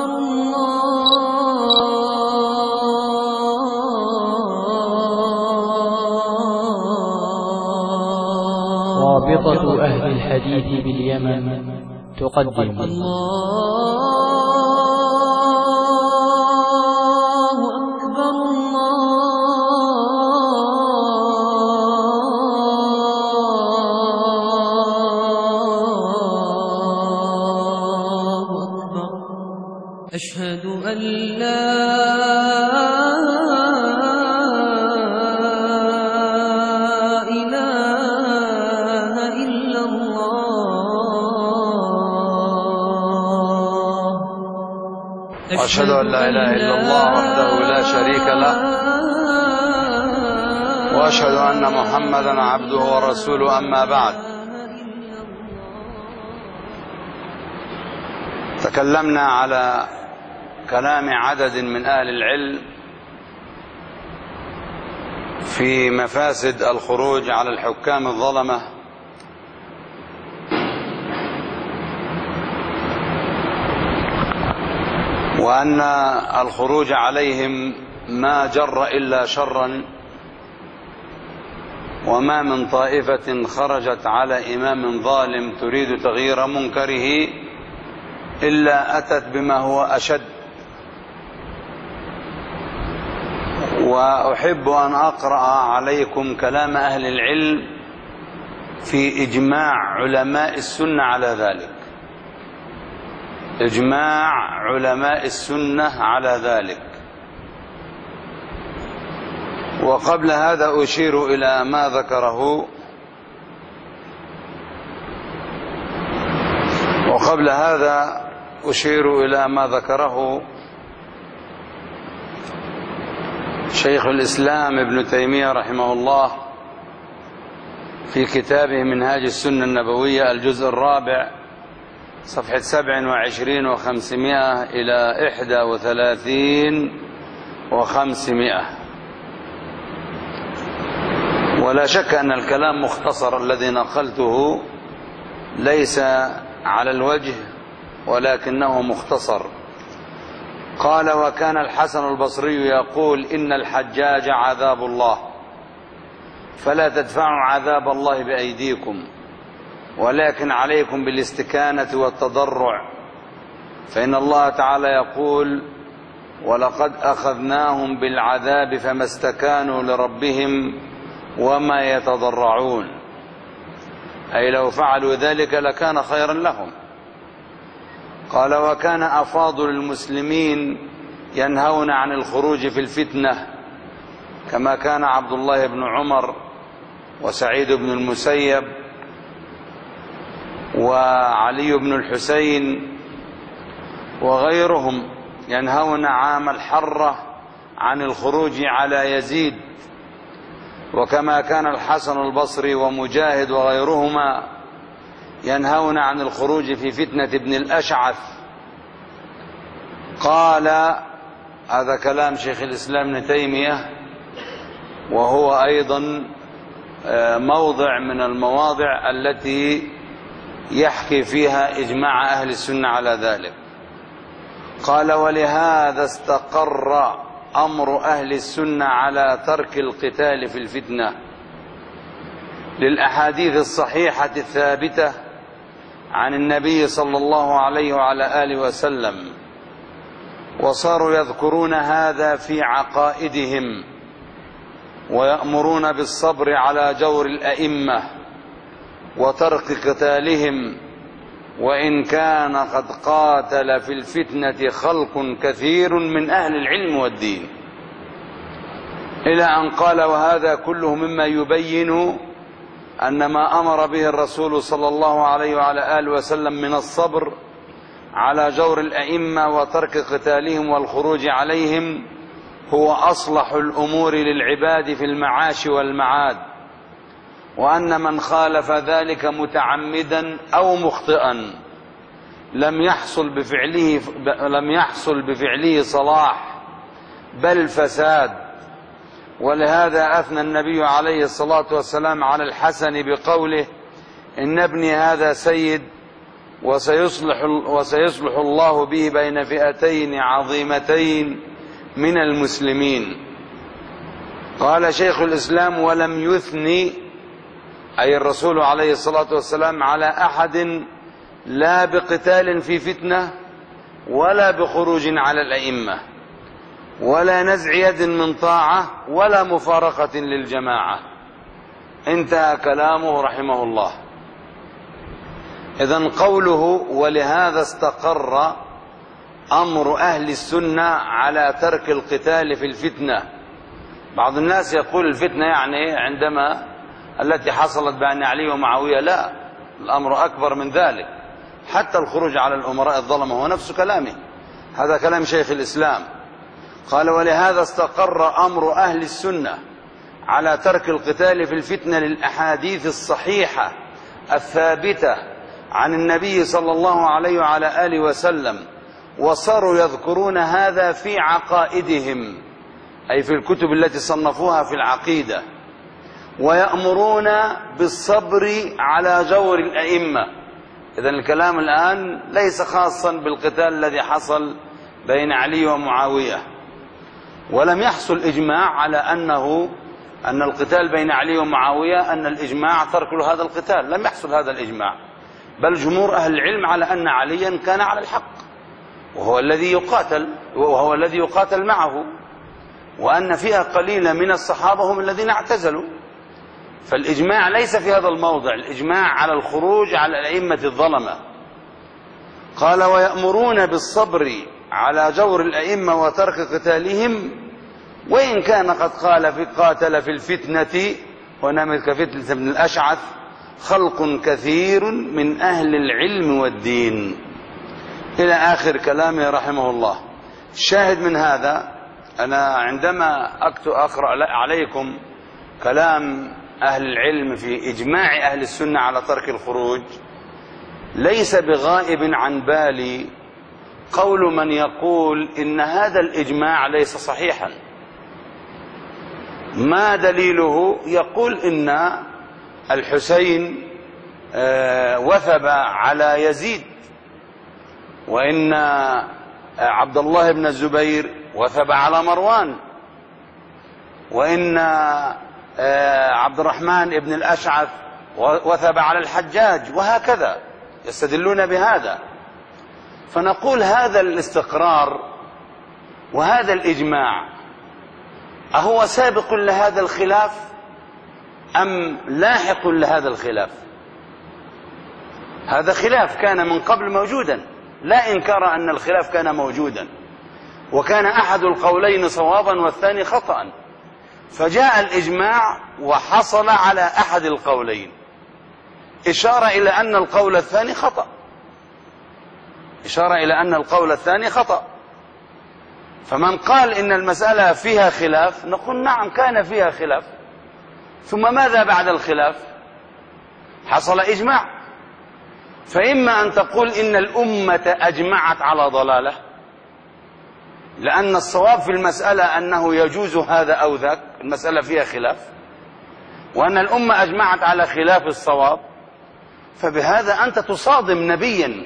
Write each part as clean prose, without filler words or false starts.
رابطة أهل الحديث باليمن تقدم أشهد أن لا إله إلا الله وأشهد أن لا إله إلا الله وحده لا شريك له وأشهد أن محمدا عبده ورسوله أما بعد. تكلمنا على كلام عدد من أهل العلم في مفاسد الخروج على الحكام الظلمة، وأن الخروج عليهم ما جر إلا شرا، وما من طائفة خرجت على إمام ظالم تريد تغيير منكره إلا أتت بما هو أشد. وأحب أن أقرأ عليكم كلام أهل العلم في إجماع علماء السنة على ذلك، إجماع علماء السنة على ذلك. وقبل هذا أشير إلى ما ذكره شيخ الإسلام ابن تيمية رحمه الله في كتابه منهاج السنة النبوية الجزء الرابع صفحة 27 و500 إلى 31 و500. ولا شك أن الكلام مختصر الذي نقلته ليس على الوجه ولكنه مختصر. قال: وكان الحسن البصري يقول: إن الحجاج عذاب الله، فلا تدفعوا عذاب الله بأيديكم، ولكن عليكم بالاستكانة والتضرع، فإن الله تعالى يقول: ولقد أخذناهم بالعذاب فما استكانوا لربهم وما يتضرعون، أي لو فعلوا ذلك لكان خيرا لهم. قال: وكان أفاضل المسلمين ينهون عن الخروج في الفتنة، كما كان عبد الله بن عمر وسعيد بن المسيب وعلي بن الحسين وغيرهم ينهون عام الحرة عن الخروج على يزيد، وكما كان الحسن البصري ومجاهد وغيرهما ينهون عن الخروج في فتنة ابن الأشعث. قال: هذا كلام شيخ الإسلام ابن تيمية، وهو أيضا موضع من المواضع التي يحكي فيها إجماع أهل السنة على ذلك. قال: ولهذا استقر أمر أهل السنة على ترك القتال في الفتنة للأحاديث الصحيحة الثابتة عن النبي صلى الله عليه وعلى آله وسلم، وصاروا يذكرون هذا في عقائدهم، ويأمرون بالصبر على جور الأئمة وترك قتالهم، وإن كان قد قاتل في الفتنة خلق كثير من أهل العلم والدين، إلى أن قال: وهذا كله مما يبين أن ما أمر به الرسول صلى الله عليه وعلى آله وسلم من الصبر على جور الأئمة وترك قتالهم والخروج عليهم هو أصلح الأمور للعباد في المعاش والمعاد، وأن من خالف ذلك متعمدا أو مخطئا لم يحصل بفعله صلاح بل فساد. ولهذا أثنى النبي عليه الصلاة والسلام على الحسن بقوله: إن ابني هذا سيد وسيصلح الله به بين فئتين عظيمتين من المسلمين. قال شيخ الإسلام: ولم يثني، أي الرسول عليه الصلاة والسلام، على أحد لا بقتال في فتنة ولا بخروج على الأئمة ولا نزع يد من طاعة ولا مفارقة للجماعة. انتهى كلامه رحمه الله. إذن قوله: ولهذا استقر أمر أهل السنة على ترك القتال في الفتنة. بعض الناس يقول الفتنة يعني عندما التي حصلت بين علي ومعاوية. لا، الأمر أكبر من ذلك، حتى الخروج على الأمراء الظلمة هو نفس كلامه. هذا كلام شيخ الإسلام. قال: ولهذا استقر أمر أهل السنة على ترك القتال في الفتنة للأحاديث الصحيحة الثابتة عن النبي صلى الله عليه وعلى آله وسلم، وصاروا يذكرون هذا في عقائدهم، أي في الكتب التي صنفوها في العقيدة، ويأمرون بالصبر على جور الأئمة. إذن الكلام الآن ليس خاصا بالقتال الذي حصل بين علي ومعاوية، ولم يحصل إجماع على أن القتال بين علي ومعاوية أن الإجماع ترك له هذا القتال. لم يحصل هذا الإجماع، بل جمهور أهل العلم على أن عليا كان على الحق، وهو الذي يقاتل معه، وأن فئة قليلة من الصحابة هم الذين اعتزلوا. فالإجماع ليس في هذا الموضع، الإجماع على الخروج على الأئمة الظلمة. قال: ويأمرون بالصبر على جور الأئمة وترك قتالهم، وإن كان قد قاتل في الفتنة، ونمت كفتنة ابن الأشعث، خلق كثير من أهل العلم والدين، إلى آخر كلامه رحمه الله. الشاهد من هذا، أنا عندما أقرأ عليكم كلام أهل العلم في إجماع أهل السنة على ترك الخروج، ليس بغائب عن بالي قول من يقول إن هذا الإجماع ليس صحيحا. ما دليله؟ يقول إن الحسين وثب على يزيد، وإن عبد الله بن الزبير وثب على مروان، وإن عبد الرحمن بن الأشعث وثب على الحجاج، وهكذا يستدلون بهذا. فنقول هذا الاستقرار وهذا الإجماع أهو سابق لهذا الخلاف أم لاحق لهذا الخلاف؟ هذا خلاف كان من قبل موجودا، لا إنكار أن الخلاف كان موجودا، وكان أحد القولين صوابا والثاني خطأ، فجاء الإجماع وحصل على أحد القولين، إشارة إلى أن القول الثاني خطأ، إشارة إلى أن القول الثاني خطأ. فمن قال إن المسألة فيها خلاف، نقول نعم كان فيها خلاف، ثم ماذا بعد الخلاف؟ حصل إجماع. فإما أن تقول إن الأمة أجمعت على ضلالة، لأن الصواب في المسألة أنه يجوز هذا أو ذاك، المسألة فيها خلاف، وأن الأمة أجمعت على خلاف الصواب، فبهذا أنت تصادم نبيا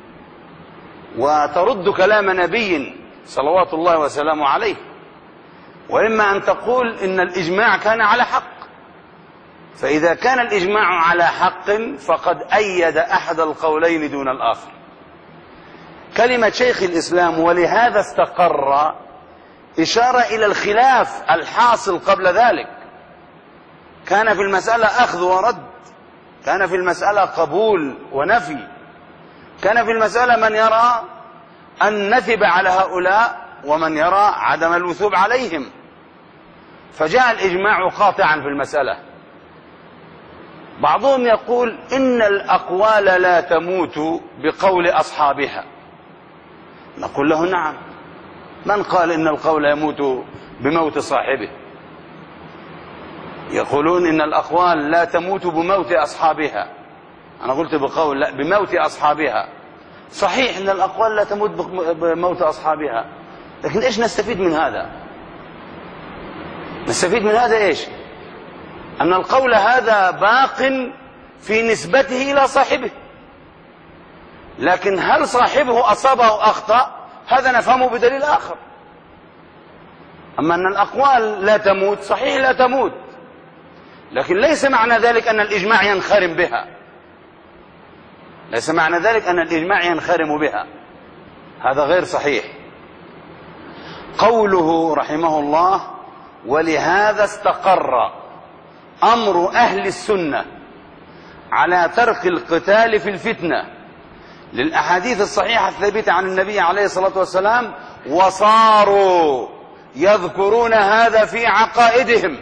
وترد كلام نبي صلوات الله وسلامه عليه. وإما أن تقول إن الإجماع كان على حق، فإذا كان الإجماع على حق فقد أيد أحد القولين دون الآخر. كلمة شيخ الإسلام ولهذا استقر إشارة إلى الخلاف الحاصل قبل ذلك. كان في المسألة أخذ ورد، كان في المسألة قبول ونفي، كان في المسألة من يرى أن نثب على هؤلاء ومن يرى عدم الوثوب عليهم، فجاء الإجماع قاطعا في المسألة. بعضهم يقول إن الأقوال لا تموت بقول أصحابها، نقول له نعم، من قال إن القول يموت بموت صاحبه؟ يقولون إن الأقوال لا تموت بموت أصحابها، أنا قلت بقول لا، بموت أصحابها. صحيح إن الأقوال لا تموت بموت أصحابها، لكن إيش نستفيد من هذا؟ نستفيد من هذا إيش؟ أن القول هذا باق في نسبته إلى صاحبه، لكن هل صاحبه أصاب أو أخطأ؟ هذا نفهمه بدليل آخر. أما أن الأقوال لا تموت، صحيح لا تموت، لكن ليس معنى ذلك أن الإجماع ينخرم بها، ليس معنى ذلك أن الإجماع ينخرم بها، هذا غير صحيح. قوله رحمه الله: ولهذا استقر أمر أهل السنة على ترك القتال في الفتنة للأحاديث الصحيحة الثابتة عن النبي عليه الصلاة والسلام، وصاروا يذكرون هذا في عقائدهم.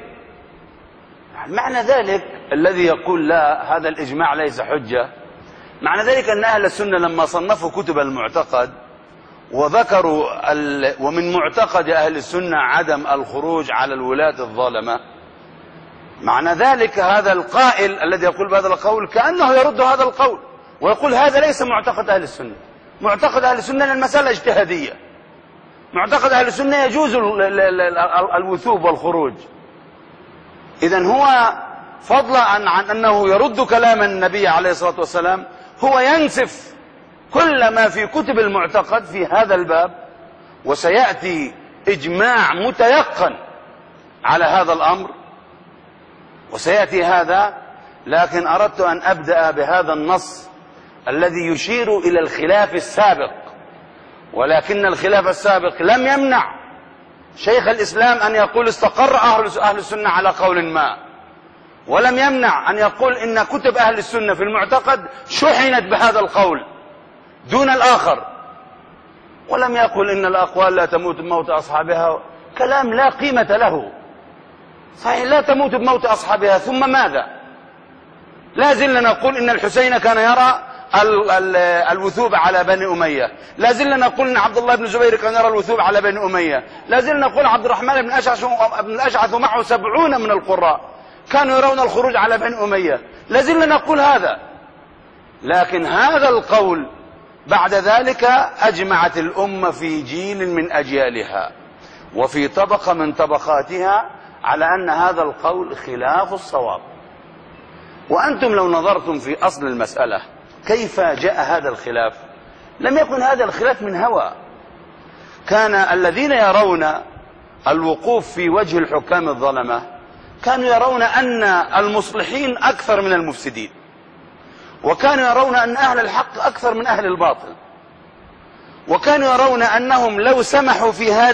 معنى ذلك الذي يقول لا هذا الإجماع ليس حجة، معنى ذلك أن أهل السنة لما صنفوا كتب المعتقد وذكروا ومن معتقد أهل السنة عدم الخروج على الولاة الظالمة، معنى ذلك هذا القائل الذي يقول بهذا القول كأنه يرد هذا القول ويقول هذا ليس معتقد أهل السنة. معتقد أهل السنة أن المسألة اجتهادية، معتقد أهل السنة يجوز الوثوب والخروج. إذن هو فضلا عن أنه يرد كلام النبي عليه الصلاة والسلام، هو ينسف كل ما في كتب المعتقد في هذا الباب، وسيأتي إجماع متيقن على هذا الأمر وسيأتي هذا. لكن أردت أن أبدأ بهذا النص الذي يشير إلى الخلاف السابق، ولكن الخلاف السابق لم يمنع شيخ الإسلام أن يقول استقر أهل السنة على قول ما، ولم يمنع أن يقول إن كتب أهل السنة في المعتقد شحنت بهذا القول دون الآخر، ولم يقل إن الأقوال لا تموت بموت أصحابها، كلام لا قيمة له. صحيح لا تموت بموت أصحابها، ثم ماذا؟ لا زلنا نقول إن الحسين كان يرى الوثوب على بني أمية، لا زلنا نقول إن عبد الله بن الزبير كان يرى الوثوب على بني أمية، لا زلنا نقول عبد الرحمن بن الأشعث ومعه 70 من القراء كانوا يرون الخروج على بني أمية، لا زلنا نقول هذا. لكن هذا القول بعد ذلك أجمعت الأمة في جيل من أجيالها وفي طبقة من طبقاتها على أن هذا القول خلاف الصواب. وأنتم لو نظرتم في أصل المسألة كيف جاء هذا الخلاف، لم يكن هذا الخلاف من هوى. كان الذين يرون الوقوف في وجه الحكام الظلمة كانوا يرون أن المصلحين أكثر من المفسدين، وكانوا يرون أن أهل الحق أكثر من أهل الباطل، وكانوا يرون أنهم لو سمحوا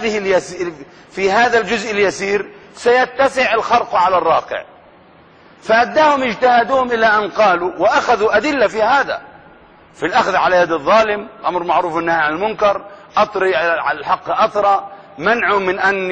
في هذا الجزء اليسير سيتسع الخرق على الراقع. فأداهم اجتهادهم إلى أن قالوا وأخذوا أدلة في هذا، في الأخذ على يد الظالم، أمر معروف والنهي عن المنكر، أطري على الحق أطرى، منع من أن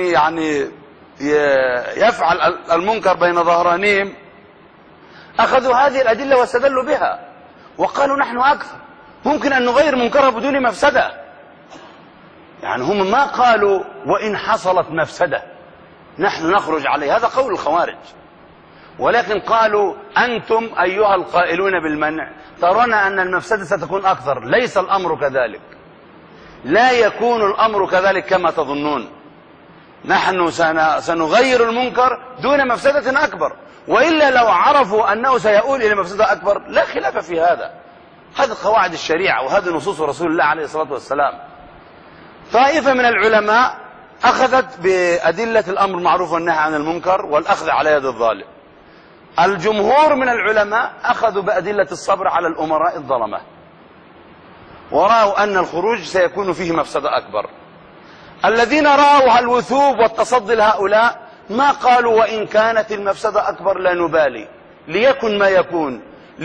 يفعل المنكر بين ظهرانيهم. أخذوا هذه الأدلة واستدلوا بها وقالوا نحن أكثر، ممكن أن نغير منكرها بدون مفسدة. يعني هم ما قالوا وإن حصلت مفسدة نحن نخرج عليه، هذا قول الخوارج، ولكن قالوا أنتم أيها القائلون بالمنع ترون أن المفسدة ستكون أكثر. ليس الأمر كذلك، لا يكون الأمر كذلك كما تظنون. نحن سنغير المنكر دون مفسدة أكبر، وإلا لو عرفوا أنه سيؤول إلى مفسدة أكبر لا خلاف في هذا. هذه قواعد الشريعة وهذه نصوص رسول الله عليه الصلاة والسلام. طائفة من العلماء أخذت بأدلة الأمر المعروف والنهي عن المنكر والأخذ على يد الظالم. الجمهور من العلماء أخذوا بأدلة الصبر على الأمراء الظلمة، ورأوا أن الخروج سيكون فيه مفسدة أكبر. الذين رأوا الوثوب والتصدي لهؤلاء ما قالوا وإن كانت المفسدة أكبر لا نبالي، ليكن ما يكون،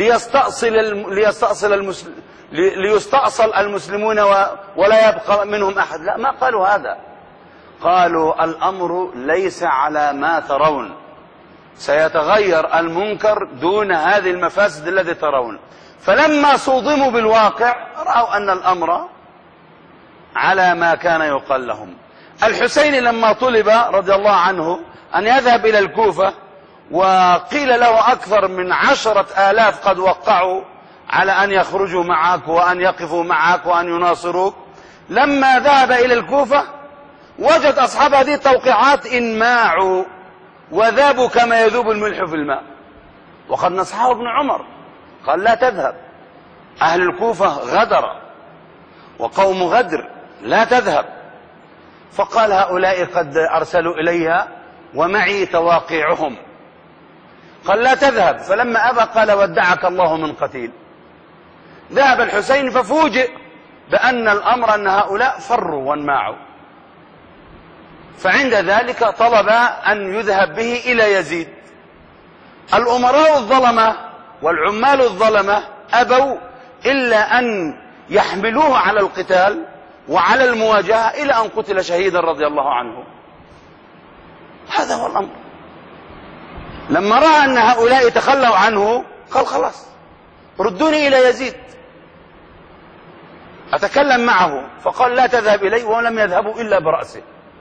ليستأصل المسلمون ولا يبقى منهم أحد. لا، ما قالوا هذا، قالوا الأمر ليس على ما ترون، سيتغير المنكر دون هذه المفاسد التي ترون. فلما صودموا بالواقع رأوا أن الأمر على ما كان يقال لهم. الحسين لما طلب رضي الله عنه أن يذهب إلى الكوفة وقيل له أكثر من 10,000 قد وقعوا على أن يخرجوا معك وأن يقفوا معك وأن يناصروك، لما ذهب إلى الكوفة وجد أصحاب هذه التوقيعات انماعوا وذابوا كما يذوب الملح في الماء. وقد نصحه ابن عمر قال لا تذهب، أهل الكوفة غدر وقوم غدر لا تذهب، فقال هؤلاء قد أرسلوا إليها ومعي تواقيعهم، قال لا تذهب، فلما أبى قال ودعك الله من قتيل. ذهب الحسين ففوجئ بأن الأمر أن هؤلاء فروا وانماعوا، فعند ذلك طلب أن يذهب به إلى يزيد. الأمراء الظلمة والعمال الظلمة أبوا إلا أن يحملوه على القتال وعلى المواجهة إلى أن قتل شهيدا رضي الله عنه. هذا هو الأمر. لما رأى أن هؤلاء تخلوا عنه قال خلاص ردوني إلى يزيد أتكلم معه، فقال لا تذهب إليه، ولم يذهبوا إلا برأسه،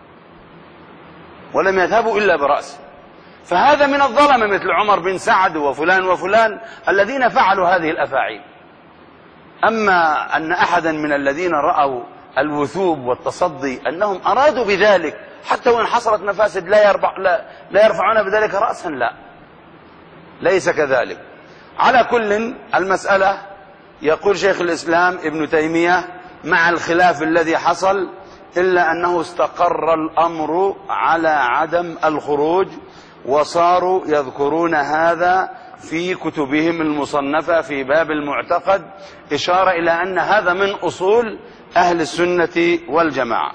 ولم يذهبوا إلا برأسه. فهذا من الظلمة مثل عمر بن سعد وفلان وفلان الذين فعلوا هذه الأفاعيل. أما أن أحدا من الذين رأوا الوثوب والتصدي أنهم أرادوا بذلك حتى وإن حصلت مفاسد لا يرفعون بذلك رأسا، لا، ليس كذلك. على كل المسألة يقول شيخ الإسلام ابن تيمية مع الخلاف الذي حصل إلا أنه استقر الأمر على عدم الخروج، وصاروا يذكرون هذا في كتبهم المصنفة في باب المعتقد، إشارة إلى أن هذا من أصول أهل السنة والجماعة.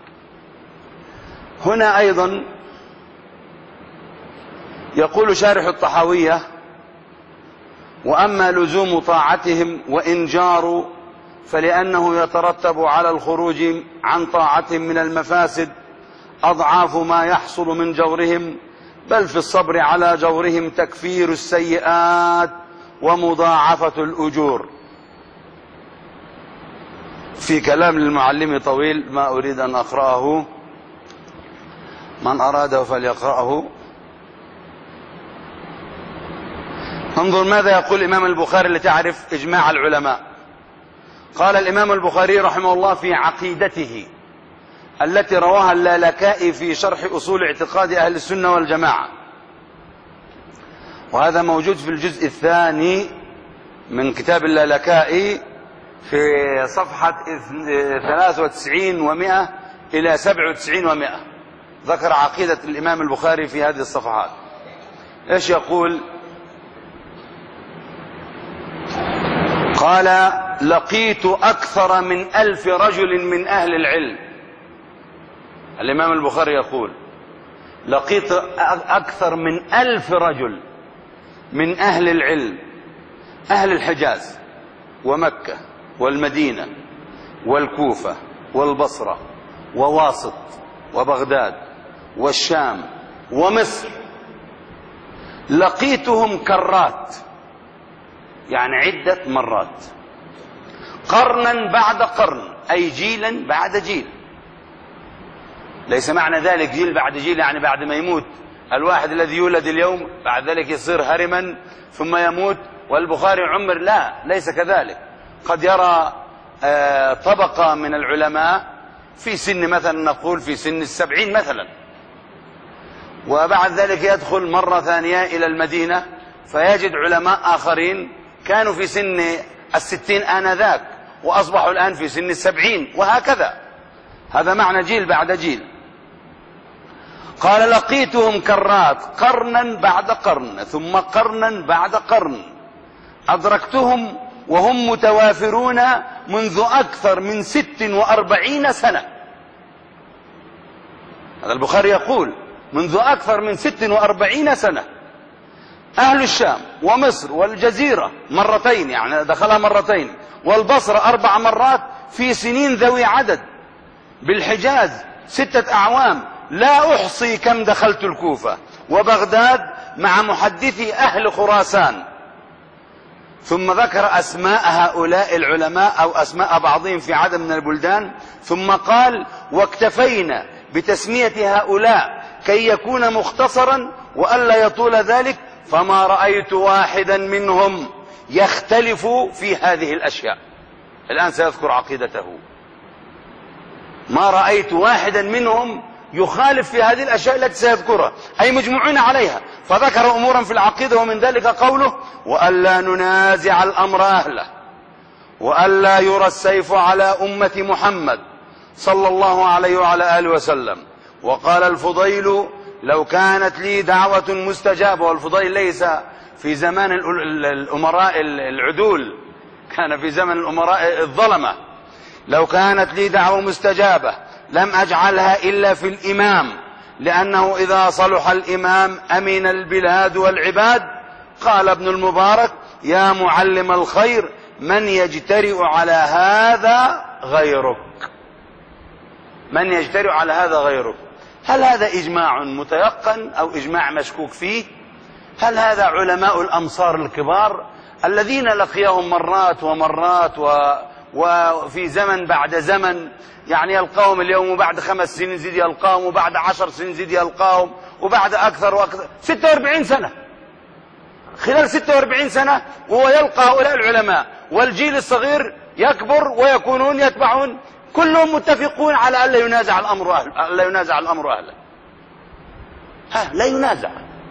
هنا أيضا يقول شارح الطحاوية: وأما لزوم طاعتهم وإن جاروا فلأنه يترتب على الخروج عن طاعتهم من المفاسد أضعاف ما يحصل من جورهم، بل في الصبر على جورهم تكفير السيئات ومضاعفة الأجور. في كلام للمعلم طويل ما أريد أن أقرأه، من أراده فليقرأه. انظر ماذا يقول الإمام البخاري لتعرف إجماع العلماء. قال الإمام البخاري رحمه الله في عقيدته التي رواها اللالكائي في شرح أصول اعتقاد أهل السنة والجماعة، وهذا موجود في الجزء الثاني من كتاب اللالكائي في صفحة 93 و100 إلى 97 و100، ذكر عقيدة الإمام البخاري في هذه الصفحات. إيش يقول؟ قال: لقيت أكثر من 1000 رجل من أهل العلم. الإمام البخاري يقول: لقيت أكثر من 1000 رجل من أهل العلم، أهل الحجاز ومكة والمدينة والكوفة والبصرة وواسط وبغداد والشام ومصر، لقيتهم كرات، يعني عدة مرات، قرنا بعد قرن، أي جيلا بعد جيل. ليس معنى ذلك جيل بعد جيل يعني بعد ما يموت الواحد الذي يولد اليوم بعد ذلك يصير هرما ثم يموت والبخاري عمر، لا، ليس كذلك. قد يرى طبقة من العلماء في سن مثلا نقول في سن 70 مثلا، وبعد ذلك يدخل مرة ثانية إلى المدينة فيجد علماء آخرين كانوا في سن 60 آنذاك وأصبحوا الآن في سن 70 وهكذا. هذا معنى جيل بعد جيل. قال: لقيتهم كرات، قرنا بعد قرن ثم قرنا بعد قرن، أدركتهم وهم متوافرون منذ أكثر من 46 سنة. هذا البخاري يقول منذ أكثر من 46 سنة. أهل الشام ومصر والجزيرة مرتين، يعني دخلها مرتين، والبصرة 4 مرات في سنين ذوي عدد، بالحجاز 6 أعوام، لا أحصي كم دخلت الكوفة وبغداد مع محدثي أهل خراسان. ثم ذكر أسماء هؤلاء العلماء أو أسماء بعضهم في عدد من البلدان، ثم قال: واكتفينا بتسمية هؤلاء كي يكون مختصرا وألا يطول ذلك، فما رأيت واحدا منهم يختلف في هذه الأشياء. الآن سيذكر عقيدته. ما رأيت واحدا منهم يخالف في هذه الأشياء التي سيذكرها، أي مجموعين عليها. فذكر أمورا في العقيدة ومن ذلك قوله: وألا ننازع الأمر أهله وألا يرى السيف على أمة محمد صلى الله عليه وعلى آله وسلم. وقال الفضيل: لو كانت لي دعوة مستجابة. والفضيل ليس في زمان الأمراء العدول، كان في زمن الأمراء الظلمة. لو كانت لي دعوة مستجابة لم أجعلها إلا في الإمام، لأنه إذا صلح الإمام أمن البلاد والعباد. قال ابن المبارك: يا معلم الخير، من يجترئ على هذا غيرك؟ من يجترئ على هذا غيرك؟ هل هذا إجماع متيقن أو إجماع مشكوك فيه؟ هل هذا علماء الأمصار الكبار الذين لقيهم مرات ومرات وفي زمن بعد زمن، يعني يلقاهم اليوم وبعد 5 سنين زيد يلقاهم وبعد 10 سنين زيد يلقاهم وبعد أكثر وأكثر 46 سنة، خلال 46 سنة وهو يلقى هؤلاء العلماء، والجيل الصغير يكبر ويكونون يتبعون، كلهم متفقون على ألا ينازع الأمر أهله، ألا ينازع الأمر أهله. لا ينازع.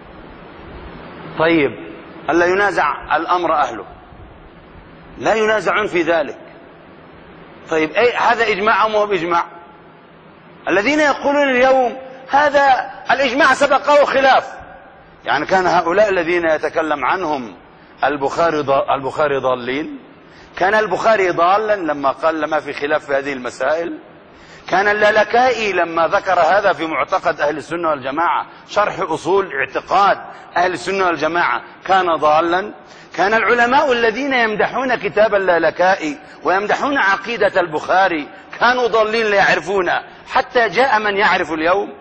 طيب ألا ينازع الأمر أهله، لا ينازعون في ذلك. طيب هذا إجماع أم هو بإجماع؟ الذين يقولون اليوم هذا الإجماع سبقه خلاف، يعني كان هؤلاء الذين يتكلم عنهم البخاري ضالين؟ كان البخاري ضالا لما قال ما في خلاف في هذه المسائل؟ كان اللالكائي لما ذكر هذا في معتقد أهل السنة والجماعة، شرح أصول اعتقاد أهل السنة والجماعة، كان ضالا؟ كان العلماء الذين يمدحون كتاب اللالكائي ويمدحون عقيدة البخاري كانوا ضالين لا يعرفون، حتى جاء من يعرف اليوم.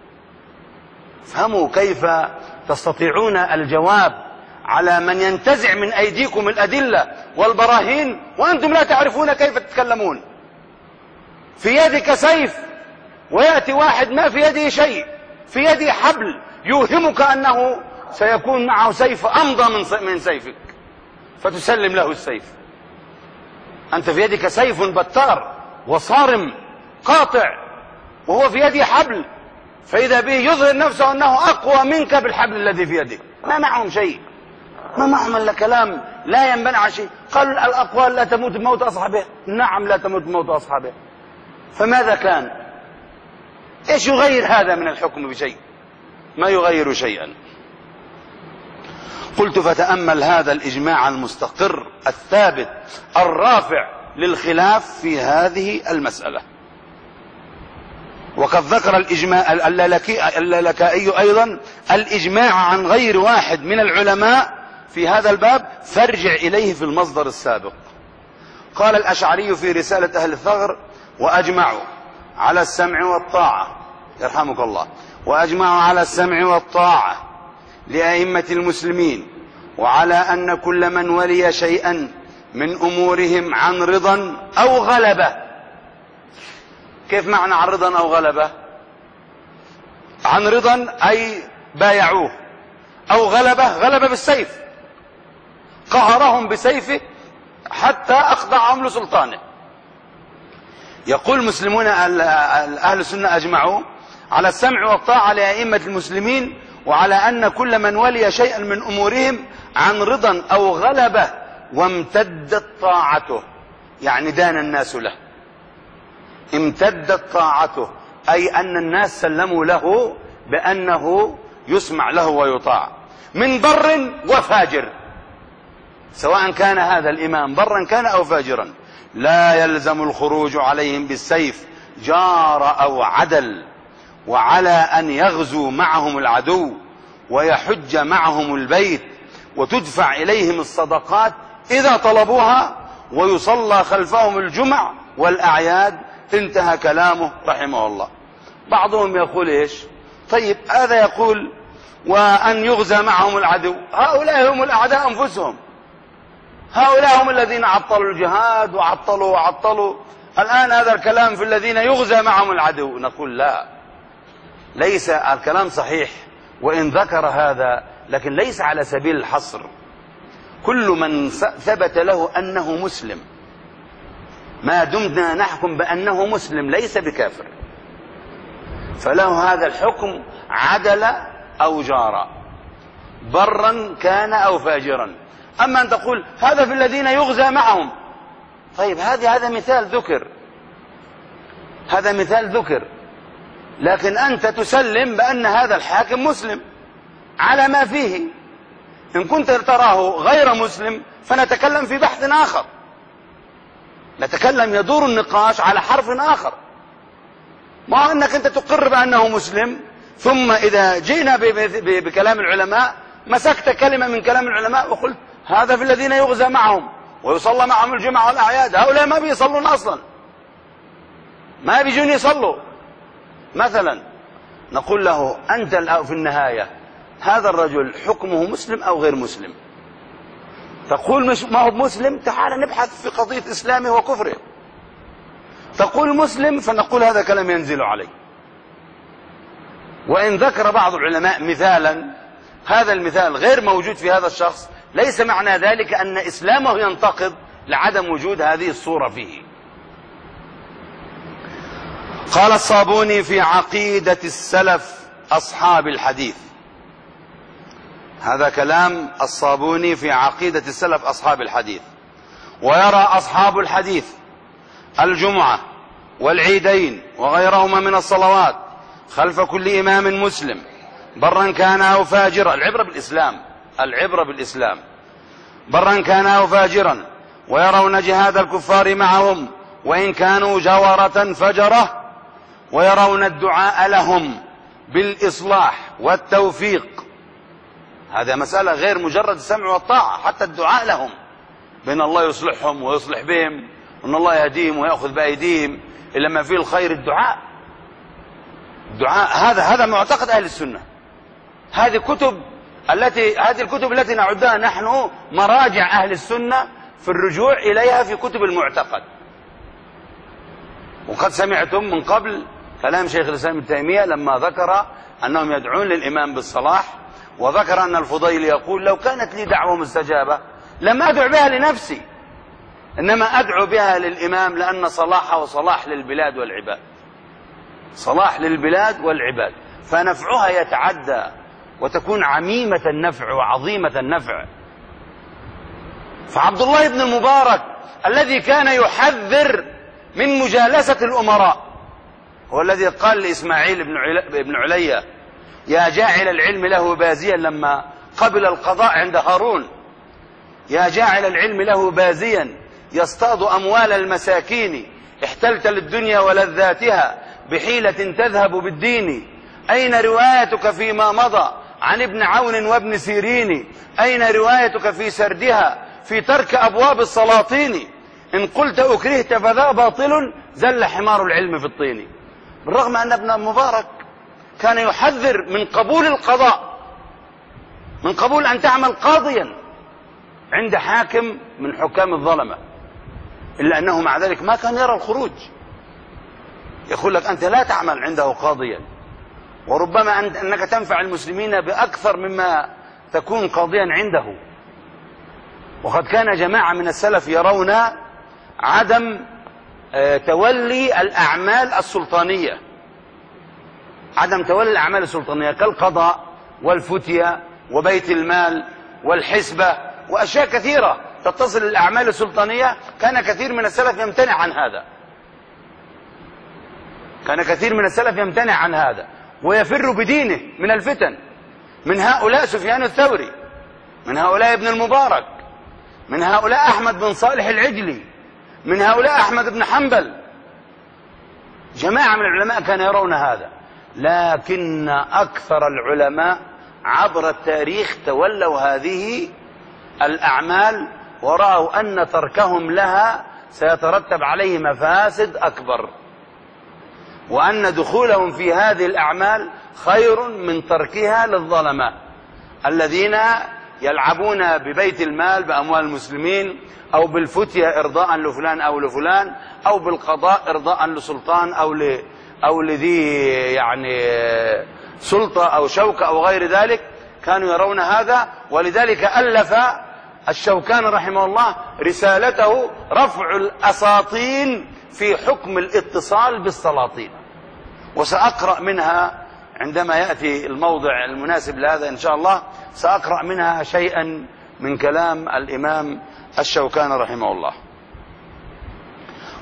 فهموا كيف تستطيعون الجواب على من ينتزع من أيديكم الأدلة والبراهين وأنتم لا تعرفون كيف تتكلمون. في يدك سيف ويأتي واحد ما في يده شيء، في يده حبل يوهمك أنه سيكون معه سيف أمضى من سيفك، فتسلم له السيف. أنت في يدك سيف بتار وصارم قاطع، وهو في يده حبل، فإذا به يظهر نفسه أنه أقوى منك بالحبل الذي في يدك. ما معهم شيء، ما معهم إلا كلام لا ينبني شيء. قال الأقوال لا تموت بموت أصحابها. نعم لا تموت بموت أصحابها. فماذا كان؟ إيش يغير هذا من الحكم بشيء؟ ما يغير شيئا. قلت: فتأمل هذا الإجماع المستقر الثابت الرافع للخلاف في هذه المسألة. وقد ذكر الإجماع اللالكائي أيضا الإجماع عن غير واحد من العلماء في هذا الباب، فارجع إليه في المصدر السابق. قال الأشعري في رسالة أهل الثغر: وأجمعوا على السمع والطاعة، يرحمك الله، وأجمعوا على السمع والطاعة لأئمة المسلمين، وعلى أن كل من ولي شيئا من أمورهم عن رضا أو غلبة. كيف معنى عن رضا أو غلبة؟ عن رضا أي بايعوه، أو غلبة بالسيف، قهرهم بسيفه حتى أخضعهم لسلطانه. يقول المسلمون أهل السنة أجمعوا على السمع والطاعة لأئمة المسلمين، وعلى أن كل من ولي شيئا من أمورهم عن رضا أو غلبة وامتدت طاعته، يعني دان الناس له، امتدت طاعته، أي أن الناس سلموا له بأنه يسمع له ويطاع من بر وفاجر، سواء كان هذا الإمام برا كان أو فاجرا. لا يلزم الخروج عليهم بالسيف جار أو عدل، وعلى أن يغزو معهم العدو ويحج معهم البيت وتدفع إليهم الصدقات إذا طلبوها ويصلى خلفهم الجمع والأعياد. انتهى كلامه رحمه الله. بعضهم يقول إيش؟ طيب هذا يقول وأن يغزى معهم العدو، هؤلاء هم الأعداء أنفسهم، هؤلاء هم الذين عطلوا الجهاد وعطلوا. الآن هذا الكلام في الذين يغزى معهم العدو. نقول لا، ليس الكلام صحيح وإن ذكر هذا، لكن ليس على سبيل الحصر. كل من ثبت له أنه مسلم، ما دمنا نحكم بأنه مسلم ليس بكافر، فله هذا الحكم عدل أو جار، برا كان أو فاجرا. أما أن تقول هذا في الذين يغزى معهم، طيب هذا مثال ذكر، هذا مثال ذكر، لكن أنت تسلم بأن هذا الحاكم مسلم على ما فيه. إن كنت تراه غير مسلم فنتكلم في بحث آخر، نتكلم يدور النقاش على حرف آخر. ما أنك أنت تقر بأنه مسلم ثم إذا جئنا بكلام العلماء مسكت كلمة من كلام العلماء وقلت هذا في الذين يغزى معهم ويصلى معهم الجمعة والأعياد، هؤلاء ما بيصلون أصلا، ما بيجون يصلوا مثلا. نقول له أنت في النهاية هذا الرجل حكمه مسلم أو غير مسلم؟ تقول مش ما هو مسلم، تعال نبحث في قضية إسلامه وكفره. تقول مسلم، فنقول هذا كلام ينزل عليه. وإن ذكر بعض العلماء مثالا، هذا المثال غير موجود في هذا الشخص، ليس معنى ذلك أن إسلامه ينتقض لعدم وجود هذه الصورة فيه. قال الصابوني في عقيدة السلف أصحاب الحديث، هذا كلام الصابوني في عقيدة السلف أصحاب الحديث: ويرى أصحاب الحديث الجمعة والعيدين وغيرهما من الصلوات خلف كل إمام مسلم برا كان أو فاجرا. العبرة بالإسلام، العبرة بالإسلام. برا كان أو فاجرا، ويرون جهاد الكفار معهم وإن كانوا جورة فجرة، ويرون الدعاء لهم بالإصلاح والتوفيق. هذا مسألة غير مجرد السمع والطاعة، حتى الدعاء لهم بأن الله يصلحهم ويصلح بهم وأن الله يهديهم ويأخذ بأيديهم إلا ما فيه الخير. الدعاء هذا معتقد أهل السنة. هذه الكتب التي نعدها نحن مراجع أهل السنة في الرجوع إليها في كتب المعتقد. وقد سمعتم من قبل كلام شيخ الإسلام ابن تيمية لما ذكر أنهم يدعون للإمام بالصلاح، وذكر أن الفضيل يقول: لو كانت لي دعوة مستجابة لم أدعو بها لنفسي، إنما أدعو بها للإمام، لأن صلاحه صلاح للبلاد والعباد، صلاح للبلاد والعباد، فنفعها يتعدى وتكون عميمة النفع وعظيمة النفع. فعبد الله بن المبارك الذي كان يحذر من مجالسة الأمراء هو الذي قال لإسماعيل بن علية: يا جاعل العلم له بازيا، لما قبل القضاء عند هارون: يا جاعل العلم له بازيا يصطاد أموال المساكين، احتلت للدنيا ولذاتها بحيلة تذهب بالدين. أين روايتك فيما مضى عن ابن عون وابن سيرين؟ أين روايتك في سردها في ترك أبواب السلاطين؟ إن قلت أكرهت فذا باطل، زل حمار العلم في الطين. بالرغم أن ابن المبارك كان يحذر من قبول القضاء، من قبول أن تعمل قاضيا عند حاكم من حكام الظلمة، إلا أنه مع ذلك ما كان يرى الخروج. يقول لك أنت لا تعمل عنده قاضيا، وربما أنك تنفع المسلمين بأكثر مما تكون قاضيا عنده. وقد كان جماعة من السلف يرون عدم تولي الأعمال السلطانية، عدم تولي الأعمال السلطانية كالقضاء والفتية وبيت المال والحسبة وأشياء كثيرة تتصل الأعمال السلطانية. كان كثير من السلف يمتنع عن هذا، كان كثير من السلف يمتنع عن هذا ويفر بدينه من الفتن. من هؤلاء سفيان الثوري، من هؤلاء ابن المبارك، من هؤلاء أحمد بن صالح العجلي، من هؤلاء أحمد بن حنبل. جماعة من العلماء كانوا يرون هذا، لكن أكثر العلماء عبر التاريخ تولوا هذه الأعمال ورأوا أن تركهم لها سيترتب عليه مفاسد أكبر، وأن دخولهم في هذه الأعمال خير من تركها للظلمة الذين يلعبون ببيت المال بأموال المسلمين، أو بالفتية إرضاء لفلان أو لفلان، أو بالقضاء إرضاء لسلطان أو لذي يعني سلطة أو شوكة أو غير ذلك. كانوا يرون هذا، ولذلك ألف الشوكاني رحمه الله رسالته رفع الأساطين في حكم الاتصال بالسلاطين، وسأقرأ منها عندما يأتي الموضع المناسب لهذا إن شاء الله، سأقرأ منها شيئا من كلام الإمام الشوكاني رحمه الله.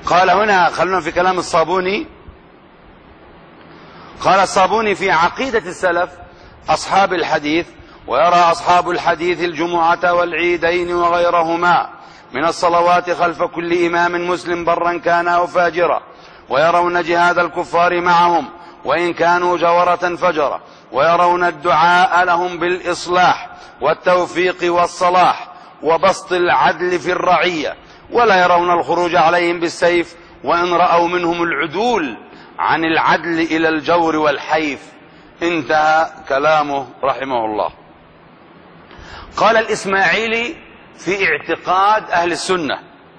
قال هنا، خلونا في كلام الصابوني. قال الصابوني في عقيدة السلف أصحاب الحديث: ويرى أصحاب الحديث الجمعة والعيدين وغيرهما من الصلوات خلف كل إمام مسلم برا كان أو فاجرا، ويرون جهاد الكفار معهم وإن كانوا جورة فجرا، ويرون الدعاء لهم بالإصلاح والتوفيق والصلاح وبسط العدل في الرعية، ولا يرون الخروج عليهم بالسيف وإن رأوا منهم العدول عن العدل إلى الجور والحيف. انتهى كلامه رحمه الله. قال الإسماعيلي في اعتقاد أهل السنة: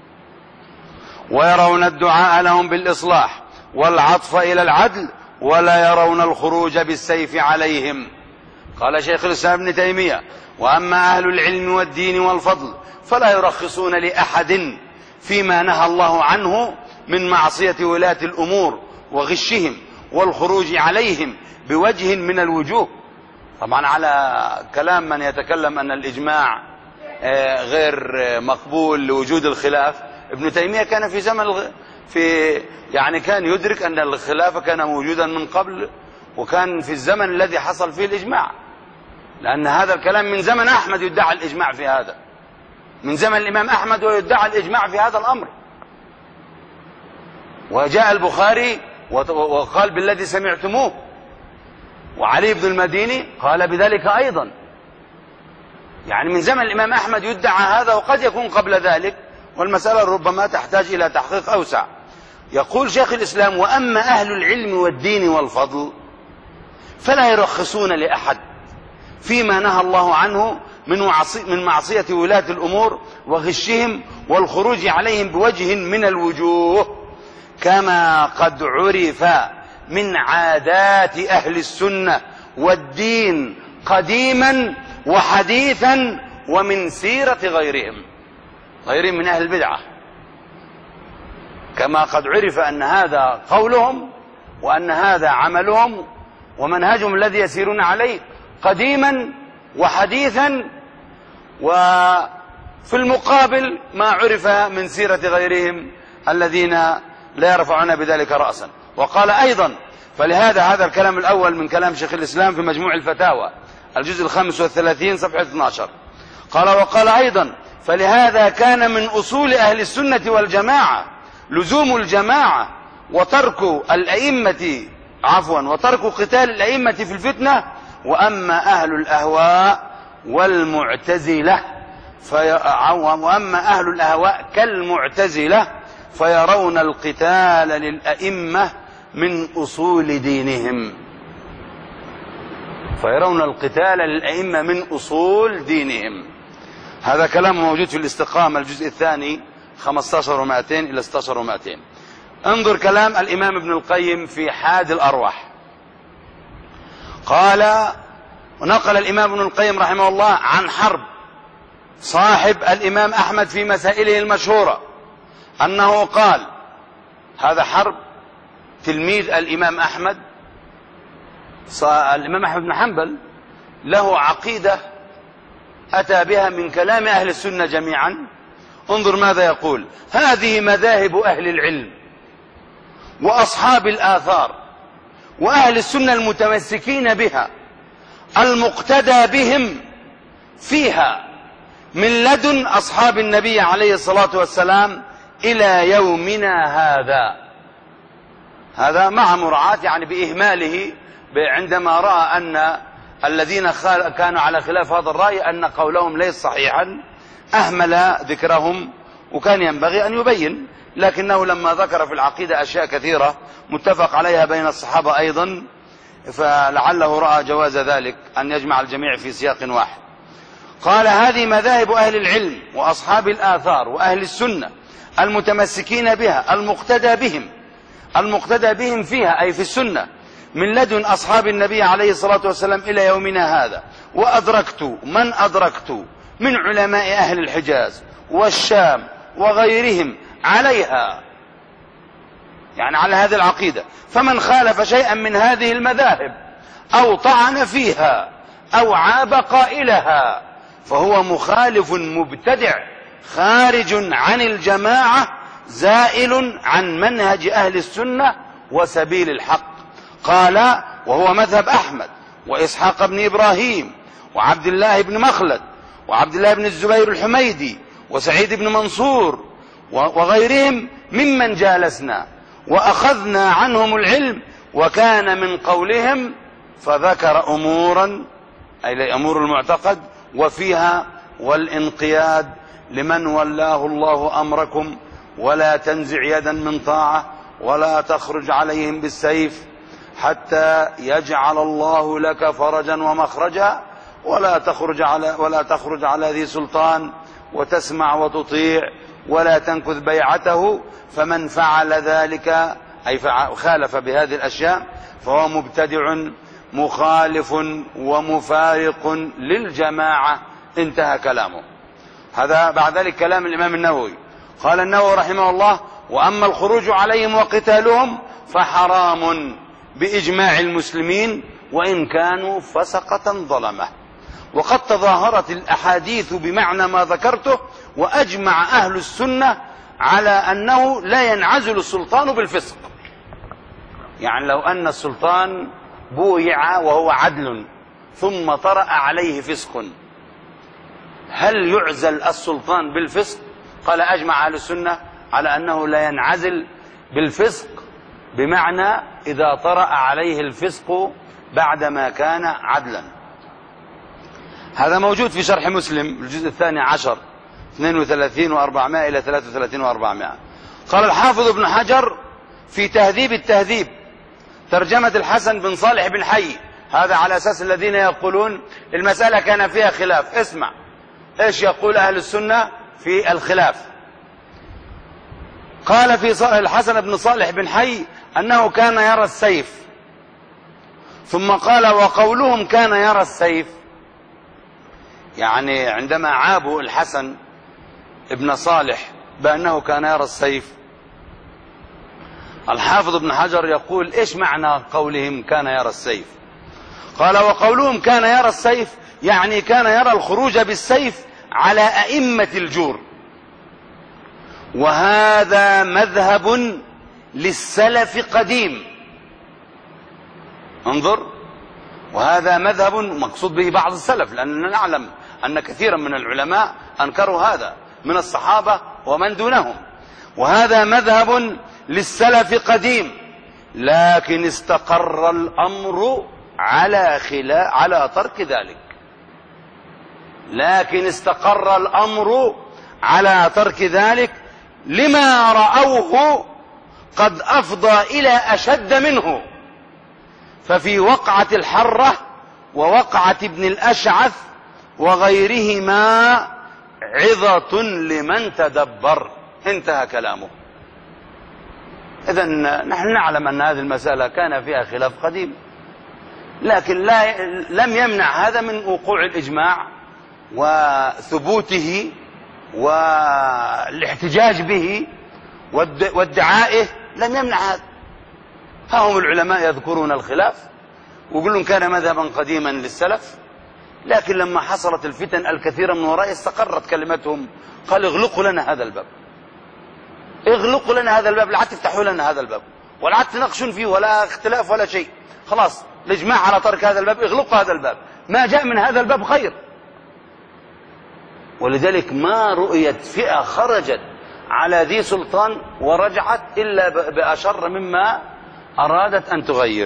ويرون الدعاء لهم بالإصلاح والعطف إلى العدل ولا يرون الخروج بالسيف عليهم. قال شيخ الإسلام ابن تيمية: وأما أهل العلم والدين والفضل فلا يرخصون لأحد فيما نهى الله عنه من معصية ولاة الأمور وغشهم والخروج عليهم بوجه من الوجوه. طبعا على كلام من يتكلم أن الإجماع غير مقبول لوجود الخلاف. ابن تيمية كان في زمن يعني كان يدرك أن الخلاف كان موجودا من قبل، وكان في الزمن الذي حصل فيه الإجماع، لأن هذا الكلام من زمن أحمد يدعى الإجماع في هذا، من زمن الإمام أحمد ويدعى الإجماع في هذا الأمر. وجاء البخاري وقال بالذي سمعتموه، وعلي بن المديني قال بذلك أيضا. يعني من زمن الإمام أحمد يدعى هذا، وقد يكون قبل ذلك، والمسألة ربما تحتاج إلى تحقيق أوسع. يقول شيخ الإسلام: وأما أهل العلم والدين والفضل فلا يرخصون لأحد فيما نهى الله عنه من معصية ولاة الأمور وغشهم والخروج عليهم بوجه من الوجوه، كما قد عرف من عادات أهل السنة والدين قديما وحديثا ومن سيرة غيرهم من أهل البدعة. كما قد عرف أن هذا قولهم وأن هذا عملهم ومنهجهم الذي يسيرون عليه قديما وحديثا، وفي المقابل ما عرف من سيرة غيرهم الذين لا يرفعون بذلك رأسا. وقال أيضا: فلهذا هذا الكلام الأول من كلام شيخ الإسلام في مجموع الفتاوى الجزء 35 صفحة 12. وقال أيضا: فلهذا كان من أصول أهل السنة والجماعة لزوم الجماعة وترك قتال الأئمة في الفتنة. وأما أهل الأهواء كالمعتزلة فيرون القتال للأئمة من أصول دينهم. هذا كلام موجود في الاستقامة الجزء الثاني 15 و200 إلى 16 و200. انظر كلام الإمام ابن القيم في حاد الأرواح. قال: ونقل الإمام ابن القيم رحمه الله عن حرب صاحب الإمام أحمد في مسائله المشهورة أنه قال، هذا حرب تلميذ الإمام أحمد، الإمام أحمد بن حنبل له عقيدة أتى بها من كلام أهل السنة جميعا. انظر ماذا يقول: هذه مذاهب أهل العلم وأصحاب الآثار وأهل السنة المتمسكين بها المقتدى بهم فيها من لدن أصحاب النبي عليه الصلاة والسلام إلى يومنا هذا مع مراعاة يعني بإهماله عندما رأى أن الذين كانوا على خلاف هذا الرأي أن قولهم ليس صحيحا أهمل ذكرهم، وكان ينبغي أن يبين، لكنه لما ذكر في العقيدة أشياء كثيرة متفق عليها بين الصحابة أيضا، فلعله رأى جواز ذلك أن يجمع الجميع في سياق واحد. قال: هذه مذاهب أهل العلم وأصحاب الآثار وأهل السنة المتمسكين بها المقتدى بهم فيها، أي في السنة، من لدن أصحاب النبي عليه الصلاة والسلام إلى يومنا هذا. وأدركت من علماء أهل الحجاز والشام وغيرهم عليها، يعني على هذه العقيدة، فمن خالف شيئا من هذه المذاهب أو طعن فيها أو عاب قائلها فهو مخالف مبتدع خارج عن الجماعة زائل عن منهج أهل السنة وسبيل الحق. قال: وهو مذهب أحمد وإسحاق بن إبراهيم وعبد الله بن مخلد وعبد الله بن الزبير الحميدي وسعيد بن منصور وغيرهم ممن جالسنا وأخذنا عنهم العلم، وكان من قولهم فذكر أمورا، أي أمور المعتقد، وفيها: والانقياد لمن ولاه الله أمركم، ولا تنزع يدا من طاعة، ولا تخرج عليهم بالسيف حتى يجعل الله لك فرجا ومخرجا، ولا تخرج على ذي سلطان وتسمع وتطيع، ولا تنكث بيعته، فمن فعل ذلك أي خالف بهذه الأشياء فهو مبتدع مخالف ومفارق للجماعة. انتهى كلامه. هذا بعد ذلك كلام الإمام النووي. قال النووي رحمه الله: وأما الخروج عليهم وقتالهم فحرام بإجماع المسلمين وإن كانوا فسقة ظلمة. وقد تظاهرت الأحاديث بمعنى ما ذكرته، وأجمع أهل السنة على أنه لا ينعزل السلطان بالفسق. يعني لو أن السلطان بويع وهو عدل ثم طرأ عليه فسق، هل يعزل السلطان بالفسق؟ قال: أجمع أهل السنة على أنه لا ينعزل بالفسق، بمعنى إذا طرأ عليه الفسق بعدما كان عدلا. هذا موجود في شرح مسلم الجزء 12 32 و400 إلى 33 و400. قال الحافظ ابن حجر في تهذيب التهذيب ترجمة الحسن بن صالح بن حي، هذا على أساس الذين يقولون المسألة كان فيها خلاف. اسمع ايش يقول أهل السنة في الخلاف. قال في الحسن بن صالح بن حي أنه كان يرى السيف، ثم قال: وقولهم كان يرى السيف، يعني عندما عابوا الحسن ابن صالح بأنه كان يرى السيف، الحافظ ابن حجر يقول: ايش معنى قولهم كان يرى السيف؟ قال: وقولهم كان يرى السيف يعني كان يرى الخروج بالسيف على أئمة الجور، وهذا مذهب للسلف قديم. انظر، وهذا مذهب مقصود به بعض السلف، لأننا نعلم أن كثيرا من العلماء أنكروا هذا من الصحابة ومن دونهم. وهذا مذهب للسلف قديم، لكن استقر الأمر على ترك ذلك. لكن استقر الأمر على ترك ذلك لما رأوه قد أفضى إلى أشد منه. ففي وقعة الحرة ووقعة ابن الأشعث وغيرهما عظة لمن تدبر. انتهى كلامه. إذن نحن نعلم أن هذه المسألة كان فيها خلاف قديم، لكن لم يمنع هذا من وقوع الإجماع وثبوته والاحتجاج به وادعائه، لم يمنع هذا. هم العلماء يذكرون الخلاف ويقولون كان مذهبا قديما للسلف، لكن لما حصلت الفتن الكثيرة من ورائه استقرت كلمتهم. قال: اغلقوا لنا هذا الباب، اغلقوا لنا هذا الباب، لا عاد تفتحوا لنا هذا الباب ولا عاد تناقشون فيه ولا اختلاف ولا شيء، خلاص الاجماع على ترك هذا الباب، اغلقوا هذا الباب، ما جاء من هذا الباب خير. ولذلك ما رؤيت فئة خرجت على ذي سلطان ورجعت إلا بأشر مما أرادت أن تغير.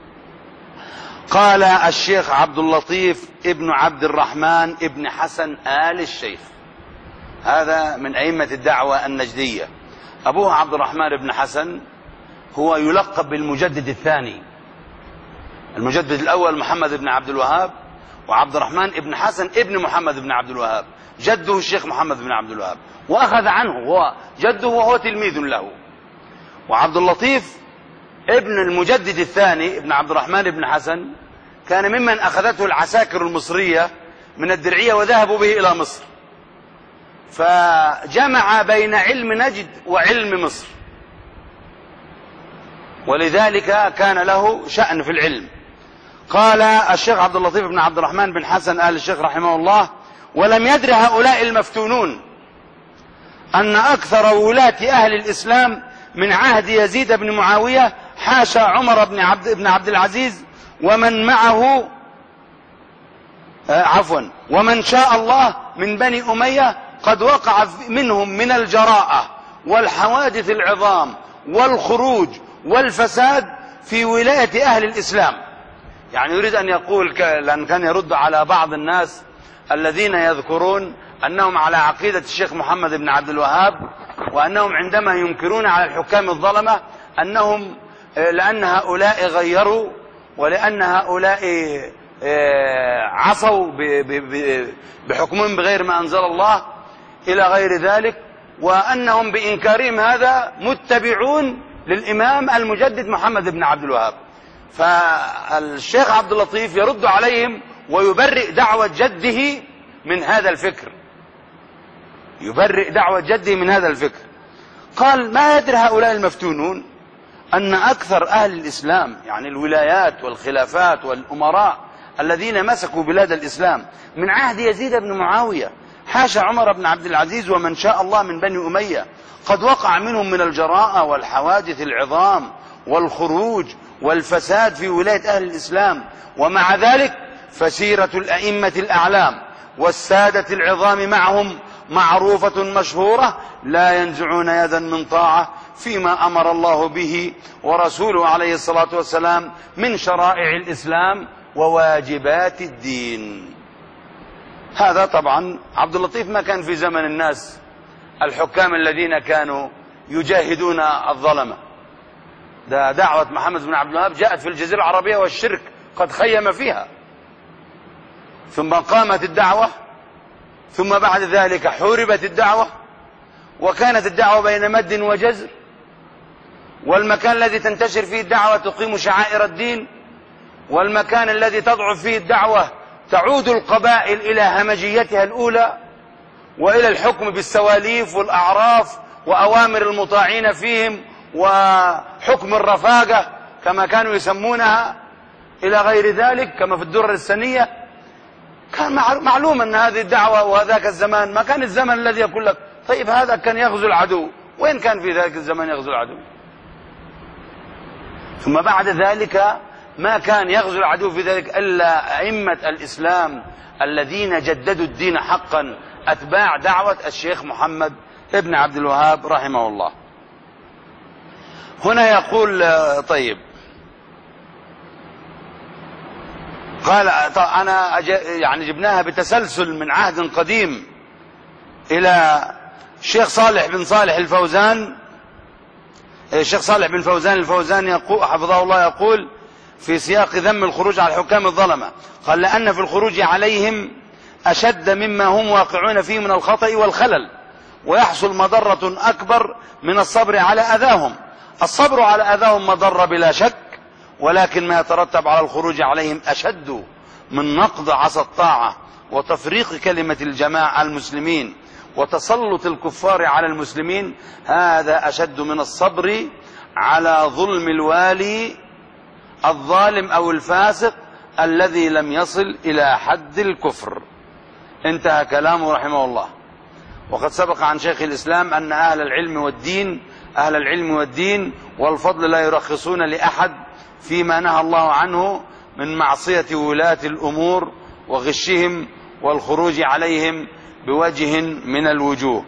قال الشيخ عبد اللطيف ابن عبد الرحمن ابن حسن آل الشيخ، هذا من أئمة الدعوة النجدية. أبوه عبد الرحمن بن حسن هو يلقب بالمجدد الثاني. المجدد الأول محمد بن عبد الوهاب، وعبد الرحمن ابن حسن ابن محمد بن عبد الوهاب، جده الشيخ محمد بن عبد الوهاب، وأخذ عنه هو جده وهو تلميذ له. وعبد اللطيف ابن المجدد الثاني ابن عبد الرحمن بن حسن كان ممن أخذته العساكر المصرية من الدرعية وذهبوا به إلى مصر، فجمع بين علم نجد وعلم مصر، ولذلك كان له شأن في العلم. قال الشيخ عبد اللطيف بن عبد الرحمن بن حسن آل الشيخ رحمه الله: ولم يدر هؤلاء المفتونون أن أكثر ولاة أهل الإسلام من عهد يزيد بن معاوية حاشا عمر بن عبد العزيز ومن معه ومن شاء الله من بني أمية قد وقع منهم من الجراءة والحوادث العظام والخروج والفساد في ولاية أهل الإسلام. يعني يريد أن يقول، لأن كان يرد على بعض الناس الذين يذكرون أنهم على عقيدة الشيخ محمد بن عبد الوهاب، وأنهم عندما ينكرون على الحكام الظلمة أنهم لأن هؤلاء غيروا، ولأن هؤلاء عصوا بحكمهم بغير ما أنزل الله إلى غير ذلك، وأنهم بإنكارهم هذا متبعون للإمام المجدد محمد بن عبد الوهاب. فالشيخ عبد اللطيف يرد عليهم ويبرئ دعوة جده من هذا الفكر، يبرئ دعوة جده من هذا الفكر. قال: ما يدري هؤلاء المفتونون أن أكثر أهل الإسلام، يعني الولايات والخلافات والأمراء الذين مسكوا بلاد الإسلام من عهد يزيد بن معاوية حاشا عمر بن عبد العزيز ومن شاء الله من بني أمية قد وقع منهم من الجراءة والحوادث العظام والخروج والفساد في ولاية أهل الإسلام، ومع ذلك فسيرة الأئمة الأعلام والسادة العظام معهم معروفة مشهورة، لا ينزعون يدا من طاعة فيما أمر الله به ورسوله عليه الصلاة والسلام من شرائع الإسلام وواجبات الدين. هذا طبعا عبد اللطيف ما كان في زمن الناس الحكام الذين كانوا يجاهدون الظلمة. ده دعوة محمد بن عبد الوهاب جاءت في الجزيرة العربية والشرك قد خيم فيها، ثم قامت الدعوة، ثم بعد ذلك حوربت الدعوة، وكانت الدعوة بين مد وجزر، والمكان الذي تنتشر فيه الدعوة تقيم شعائر الدين، والمكان الذي تضعف فيه الدعوة تعود القبائل إلى همجيتها الأولى وإلى الحكم بالسواليف والأعراف وأوامر المطاعين فيهم وحكم الرفاقة كما كانوا يسمونها إلى غير ذلك، كما في الدرر السنية. كان معلوم أن هذه الدعوة وذاك الزمان ما كان الزمن الذي يقول لك طيب هذا كان يغزو العدو، وين كان في ذلك الزمان يغزو العدو؟ ثم بعد ذلك ما كان يغزو العدو في ذلك إلا أئمة الإسلام الذين جددوا الدين حقا، أتباع دعوة الشيخ محمد ابن عبد الوهاب رحمه الله. هنا يقول طيب، قال أنا يعني جبناها بتسلسل من عهد قديم إلى الشيخ صالح بن صالح الفوزان. الشيخ صالح بن فوزان الفوزان يقول حفظه الله يقول في سياق ذم الخروج على الحكام الظلمة، قال: لأن في الخروج عليهم أشد مما هم واقعون فيه من الخطأ والخلل، ويحصل مضرة أكبر من الصبر على أذاهم. الصبر على أذاهم مضرة بلا شك، ولكن ما يترتب على الخروج عليهم أشد من نقض عصا الطاعة وتفريق كلمة الجماعة المسلمين وتسلط الكفار على المسلمين، هذا أشد من الصبر على ظلم الوالي الظالم أو الفاسق الذي لم يصل إلى حد الكفر. انتهى كلامه رحمه الله. وقد سبق عن شيخ الإسلام أن أهل العلم والدين والفضل لا يرخصون لأحد فيما نهى الله عنه من معصية ولاة الأمور وغشهم والخروج عليهم بوجه من الوجوه.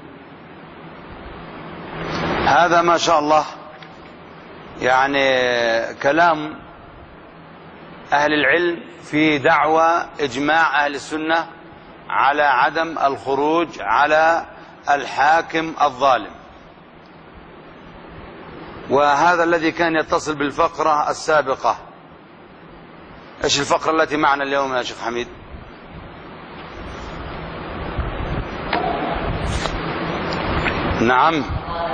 هذا ما شاء الله يعني كلام أهل العلم في دعوى إجماع أهل السنة على عدم الخروج على الحاكم الظالم. وهذا الذي كان يتصل بالفقرة السابقة. ايش الفقرة التي معنا اليوم يا شيخ حميد؟ نعم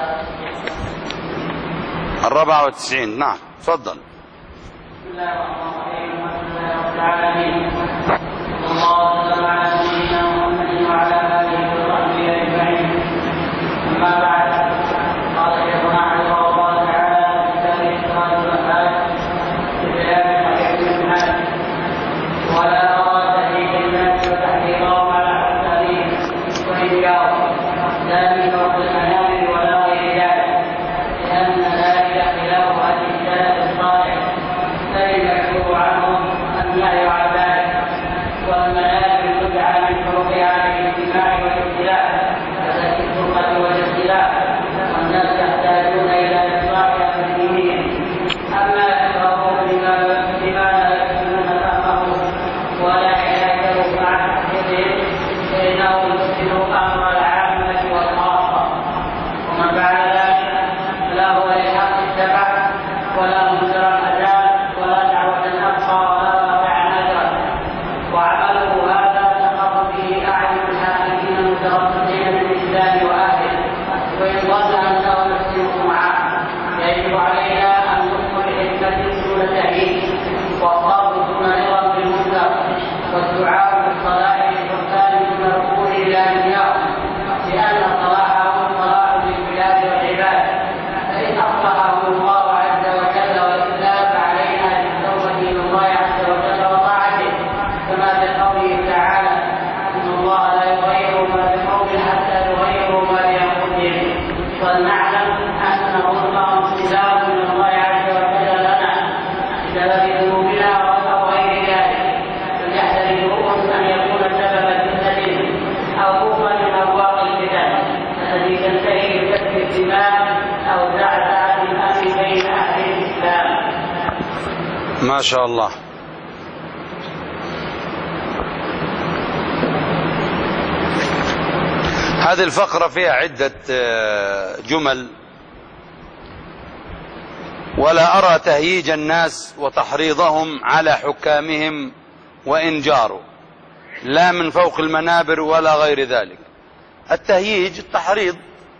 94. نعم تفضل. بسم الله الرحمن الرحيم. والحمد لله رب العالمين. اللهم صل على سيدنا محمد وعلى اله وصحبه اجمعين. اما بعد، قال شيخنا حفظه الله تعالى في كتابه الصراط والآيات في بيان حقيقة المنهج، ولا أراد في الناس وتحذيرهم على حسابهم وإنكارهم ذلك وقت ما شاء الله. هذه الفقرة فيها عدة جمل، ولا أرى تهييج الناس وتحريضهم على حكامهم وإن جاروا، لا من فوق المنابر ولا غير ذلك. التهييج التحريض،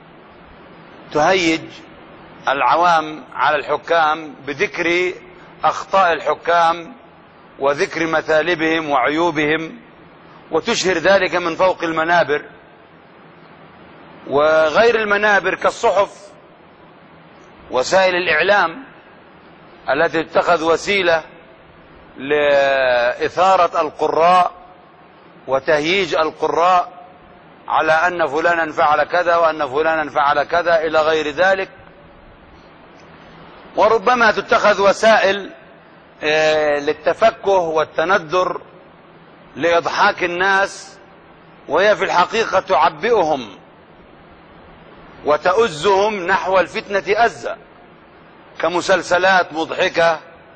تهيج العوام على الحكام بذكر أخطاء الحكام وذكر مثالبهم وعيوبهم، وتشهر ذلك من فوق المنابر وغير المنابر كالصحف، وسائل الإعلام التي تتخذ وسيلة لإثارة القراء وتهييج القراء على أن فلانا فعل كذا وأن فلانا فعل كذا إلى غير ذلك. وربما تتخذ وسائل للتفكه والتندر لإضحاك الناس، وهي في الحقيقة تعبئهم وتؤزهم نحو الفتنة أزا، كمسلسلات مضحكة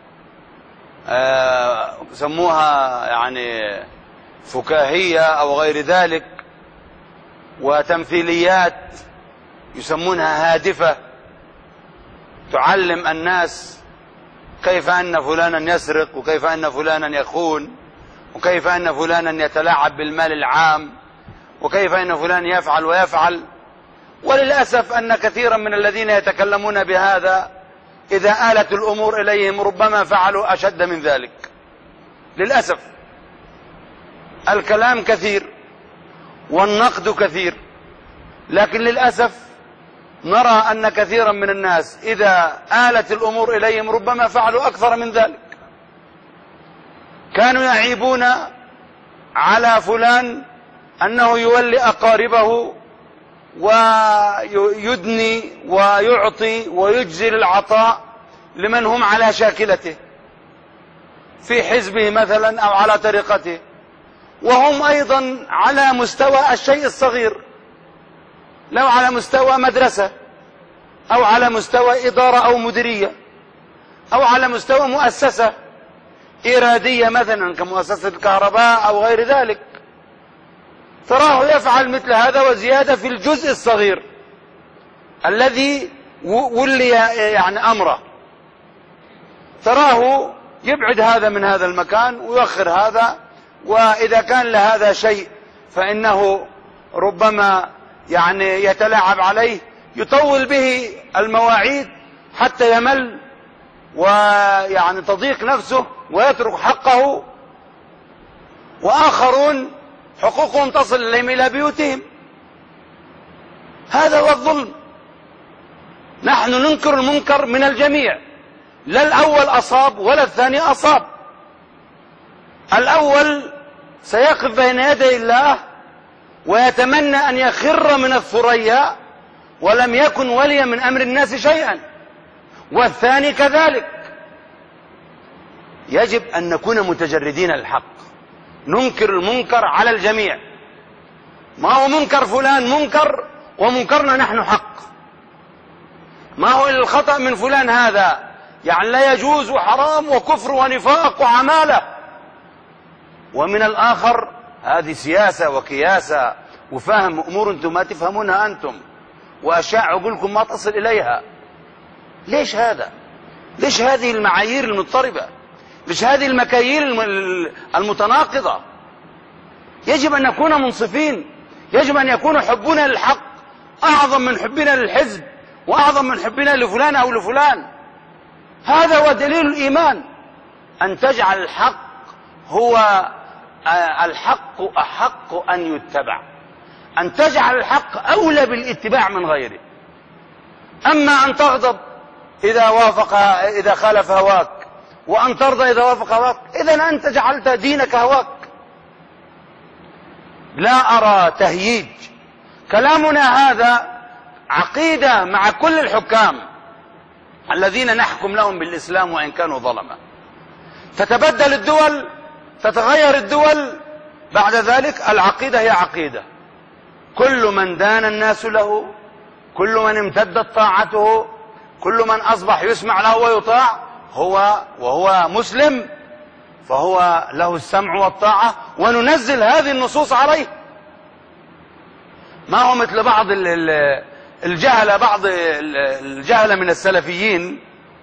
سموها يعني فكاهية أو غير ذلك، وتمثيليات يسمونها هادفة تعلم الناس كيف أن فلانا يسرق، وكيف أن فلانا يخون، وكيف أن فلانا يتلاعب بالمال العام، وكيف أن فلان يفعل ويفعل. وللأسف أن كثيرا من الذين يتكلمون بهذا إذا آلت الأمور إليهم ربما فعلوا أشد من ذلك. للأسف الكلام كثير والنقد كثير، لكن للأسف نرى أن كثيرا من الناس إذا آلت الأمور إليهم ربما فعلوا أكثر من ذلك. كانوا يعيبون على فلان أنه يولي أقاربه ويدني ويعطي ويجزل العطاء لمن هم على شاكلته في حزبه مثلا أو على طريقته، وهم أيضا على مستوى الشيء الصغير، لو على مستوى مدرسة أو على مستوى إدارة أو مديرية أو على مستوى مؤسسة إرادية مثلا كمؤسسة الكهرباء أو غير ذلك، تراه يفعل مثل هذا وزيادة في الجزء الصغير الذي ولي يعني أمره، تراه يبعد هذا من هذا المكان ويؤخر هذا، وإذا كان لهذا شيء فإنه ربما يعني يتلاعب عليه، يطول به المواعيد حتى يمل ويعني تضيق نفسه ويترك حقه، وآخرون حقوقهم تصل إليهم إلى بيوتهم. هذا هو الظلم. نحن ننكر المنكر من الجميع، لا الأول أصاب ولا الثاني أصاب. الأول سيقف بين يدي الله ويتمنى أن يخر من الثريا ولم يكن وليا من أمر الناس شيئا، والثاني كذلك. يجب أن نكون متجردين للحق، ننكر المنكر على الجميع. ما هو منكر فلان منكر ومنكرنا نحن حق، ما هو الخطأ من فلان هذا يعني لا يجوز وحرام وكفر ونفاق وعمالة، ومن الآخر هذه سياسة وكياسة وفهم أمور أنتم ما تفهمونها أنتم، وأشياء عقولكم ما تصل إليها. ليش هذا؟ ليش هذه المعايير المضطربة؟ ليش هذه المكاييل المتناقضة؟ يجب أن نكون منصفين، يجب أن يكون حبنا للحق أعظم من حبنا للحزب وأعظم من حبنا لفلان أو لفلان. هذا هو دليل الإيمان، أن تجعل الحق هو الحق أحق أن يتبع، أن تجعل الحق أولى بالاتباع من غيره. أما أن تغضب إذا خالف هواك، وأن ترضى إذا وافق هواك، إذن أنت جعلت دينك هواك. لا أرى تهييج. كلامنا هذا عقيدة مع كل الحكام الذين نحكم لهم بالإسلام وإن كانوا ظلما. تتبدل الدول، تتغير الدول، بعد ذلك العقيدة هي عقيدة. كل من دان الناس له، كل من امتدت طاعته، كل من أصبح يسمع له ويطاع، وهو مسلم فهو له السمع والطاعة، وننزل هذه النصوص عليه. ما هو مثل بعض الجهلة من السلفيين،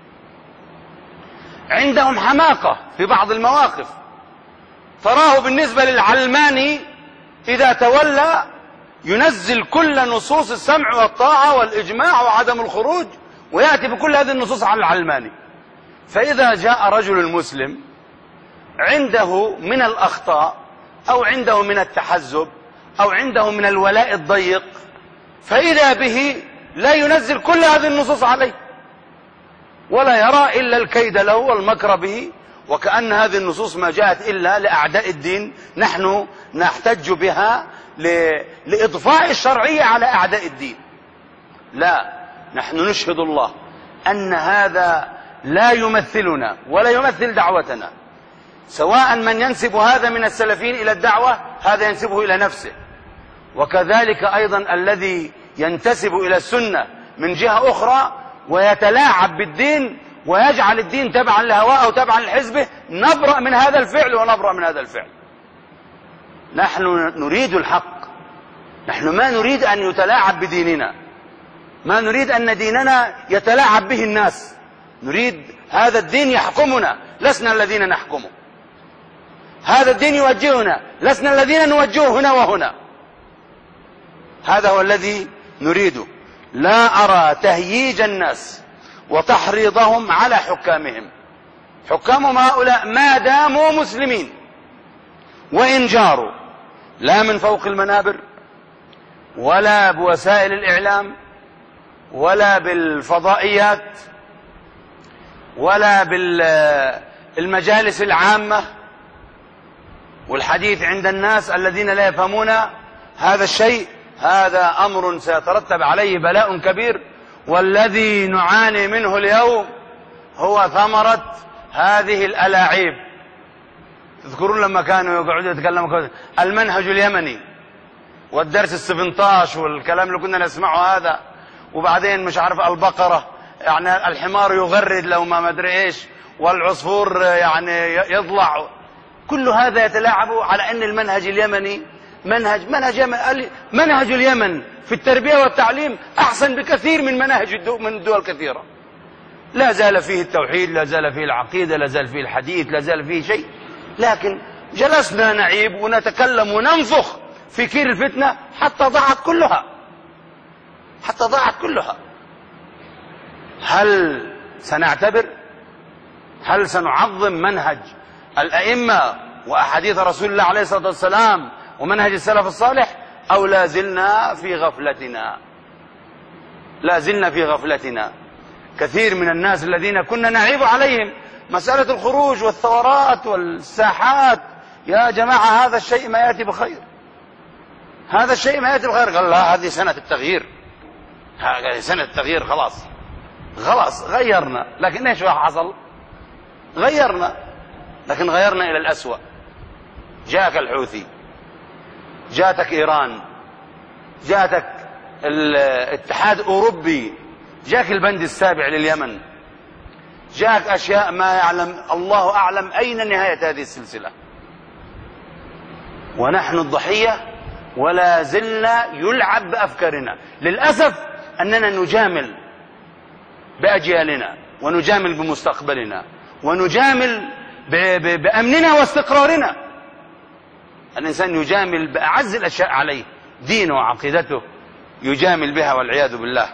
عندهم حماقة في بعض المواقف. تراه بالنسبة للعلماني إذا تولى ينزل كل نصوص السمع والطاعة والإجماع وعدم الخروج، ويأتي بكل هذه النصوص على العلماني. فإذا جاء رجل مسلم عنده من الأخطاء أو عنده من التحزب أو عنده من الولاء الضيق، فإذا به لا ينزل كل هذه النصوص عليه، ولا يرى إلا الكيد له والمكر به، وكأن هذه النصوص ما جاءت إلا لأعداء الدين، نحن نحتج بها لإضفاء الشرعية على أعداء الدين. لا، نحن نشهد الله أن هذا لا يمثلنا ولا يمثل دعوتنا، سواء من ينسب هذا من السلفيين إلى الدعوة هذا ينسبه إلى نفسه، وكذلك أيضا الذي ينتسب إلى السنة من جهة أخرى ويتلاعب بالدين ويجعل الدين تبعا لهواه أو تبعا لحزبه، نبرأ من هذا الفعل ونبرأ من هذا الفعل. نحن نريد الحق، نحن ما نريد أن يتلاعب بديننا، ما نريد أن ديننا يتلاعب به الناس، نريد هذا الدين يحكمنا، لسنا الذين نحكمه. هذا الدين يوجهنا، لسنا الذين نوجهه هنا وهنا. هذا هو الذي نريده. لا أرى تهييج الناس وتحريضهم على حكامهم. حكامهم هؤلاء ما داموا مسلمين، وإن جاروا لا من فوق المنابر ولا بوسائل الإعلام ولا بالفضائيات ولا بالمجالس العامة والحديث عند الناس الذين لا يفهمون هذا الشيء، هذا أمر سيترتب عليه بلاء كبير، والذي نعاني منه اليوم هو ثمرة هذه الألاعيب. تذكرون لما كانوا يقعدوا يتكلموا المنهج اليمني والدرس ال17 والكلام اللي كنا نسمعه هذا، وبعدين مش عارف البقرة يعني الحمار يغرد لو ما مدري ايش، والعصفور يعني يضلع، كل هذا يتلاعب على ان المنهج اليمني منهج اليمن في التربية والتعليم احسن بكثير من من الدول كثيرة. لا زال فيه التوحيد، لا زال فيه العقيدة، لا زال فيه الحديث، لا زال فيه شيء، لكن جلسنا نعيب ونتكلم وننفخ في كير الفتنة حتى ضاعت كلها. هل سنعتبر؟ هل سنعظم منهج الأئمة وأحاديث رسول الله عليه الصلاة والسلام ومنهج السلف الصالح، أو لا زلنا في غفلتنا؟ كثير من الناس الذين كنا نعيب عليهم مسألة الخروج والثورات والساحات، يا جماعة هذا الشيء ما يأتي بخير، قال لا هذه سنة التغيير، خلاص غيرنا. لكن ايش حصل؟ غيرنا إلى الأسوأ. جاءك الحوثي، جاءتك إيران، جاءتك الاتحاد الأوروبي، جاءك البند السابع لليمن، جاءك أشياء ما يعلم الله أعلم أين نهاية هذه السلسلة، ونحن الضحية ولا زلنا يلعب بأفكارنا. للأسف أننا نجامل بأجيالنا ونجامل بمستقبلنا ونجامل بأمننا واستقرارنا. الإنسان يجامل بأعز الأشياء عليه، دينه وعقيدته يجامل بها والعياذ بالله.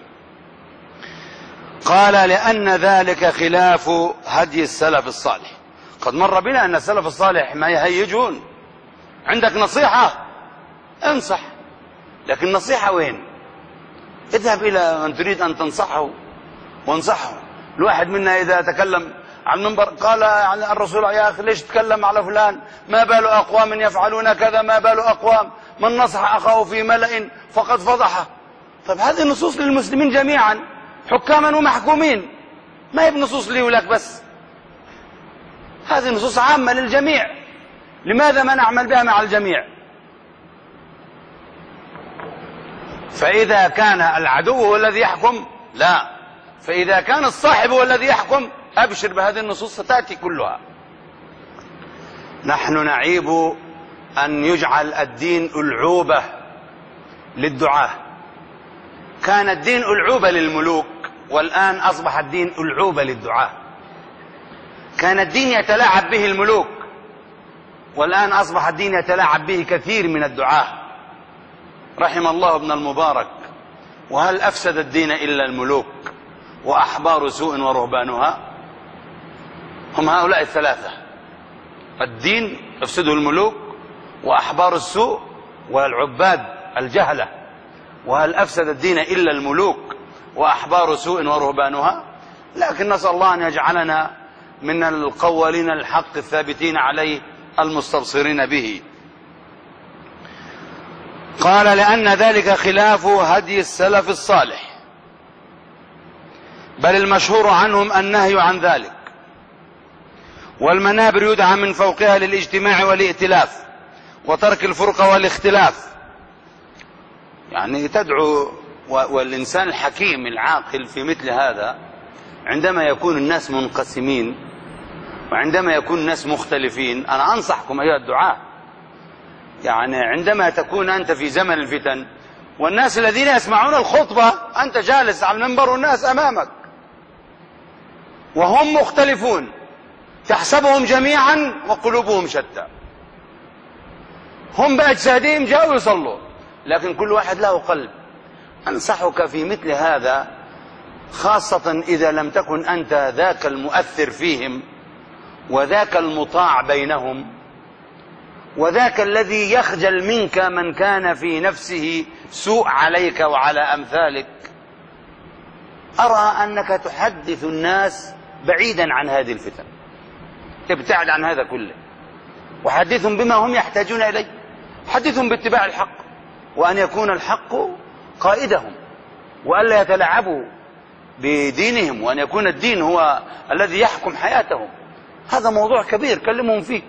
قال لأن ذلك خلاف هدي السلف الصالح. قد مر بنا أن السلف الصالح ما يهيجون. عندك نصيحة انصح، لكن نصيحة وين؟ اذهب إلى من تريد أن تنصحه وانصحه. الواحد منا إذا تكلم على المنبر قال يعني الرسول يا أخي ليش تكلم على فلان، ما بال أقوام يفعلون كذا، ما بال أقوام من نصح أخاه في ملأ فقد فضحه. طب هذه النصوص للمسلمين جميعا حكاما ومحكومين، ما هي بنصوص لي ولك بس، هذه نصوص عامة للجميع. لماذا ما نعمل بها مع الجميع؟ فإذا كان العدو هو الذي يحكم لا، فإذا كان الصاحب هو الذي يحكم أبشر بهذه النصوص ستأتي كلها. نحن نعيب أن يجعل الدين ألعوبة للدعاة. كان الدين ألعوبة للملوك، والآن أصبح الدين ألعوبة للدعاة. كان الدين يتلاعب به الملوك، والآن أصبح الدين يتلاعب به كثير من الدعاة. رحم الله ابن المبارك. وهل أفسد الدين إلا الملوك وأحبار سوء ورهبانها؟ هم هؤلاء الثلاثة. الدين أفسده الملوك وأحبار السوء والعباد الجهلة. وهل أفسد الدين إلا الملوك وأحبار سوء ورهبانها؟ لكن نسأل الله أن يجعلنا من القوالين الحق الثابتين عليه المستبصرين به. قال: لأن ذلك خلاف هدي السلف الصالح، بل المشهور عنهم النهي عن ذلك. والمنابر يدعى من فوقها للاجتماع والائتلاف وترك الفرقة والاختلاف. يعني تدعو، والإنسان الحكيم العاقل في مثل هذا عندما يكون الناس منقسمين وعندما يكون الناس مختلفين، أنا أنصحكم أيها الدعاة، يعني عندما تكون أنت في زمن الفتن والناس الذين يسمعون الخطبة أنت جالس على المنبر والناس أمامك وهم مختلفون، تحسبهم جميعا وقلوبهم شتى، هم بأجسادهم جاءوا يصلوا لكن كل واحد له قلب. أنصحك في مثل هذا، خاصة إذا لم تكن أنت ذاك المؤثر فيهم وذاك المطاع بينهم وذاك الذي يخجل منك من كان في نفسه سوء عليك وعلى أمثالك، أرى أنك تحدث الناس بعيدا عن هذه الفتن، ابتعد عن هذا كله وحدثهم بما هم يحتاجون إليه. حدثهم باتباع الحق وأن يكون الحق قائدهم وألا يتلاعبوا بدينهم وأن يكون الدين هو الذي يحكم حياتهم. هذا موضوع كبير كلمهم فيه.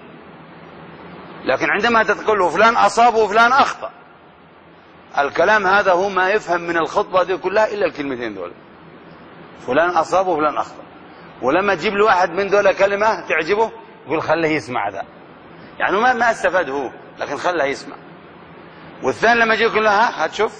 لكن عندما تقول فلان أصاب وفلان أخطأ، الكلام هذا هو ما يفهم من الخطبة دي كلها إلا الكلمتين دول، فلان أصاب وفلان أخطأ. ولما تجيب له واحد من دول كلمة تعجبه يقول خليه يسمع ذا، يعني ما استفاد هو لكن خليه يسمع. والثاني لما يجي يقول له هتشوف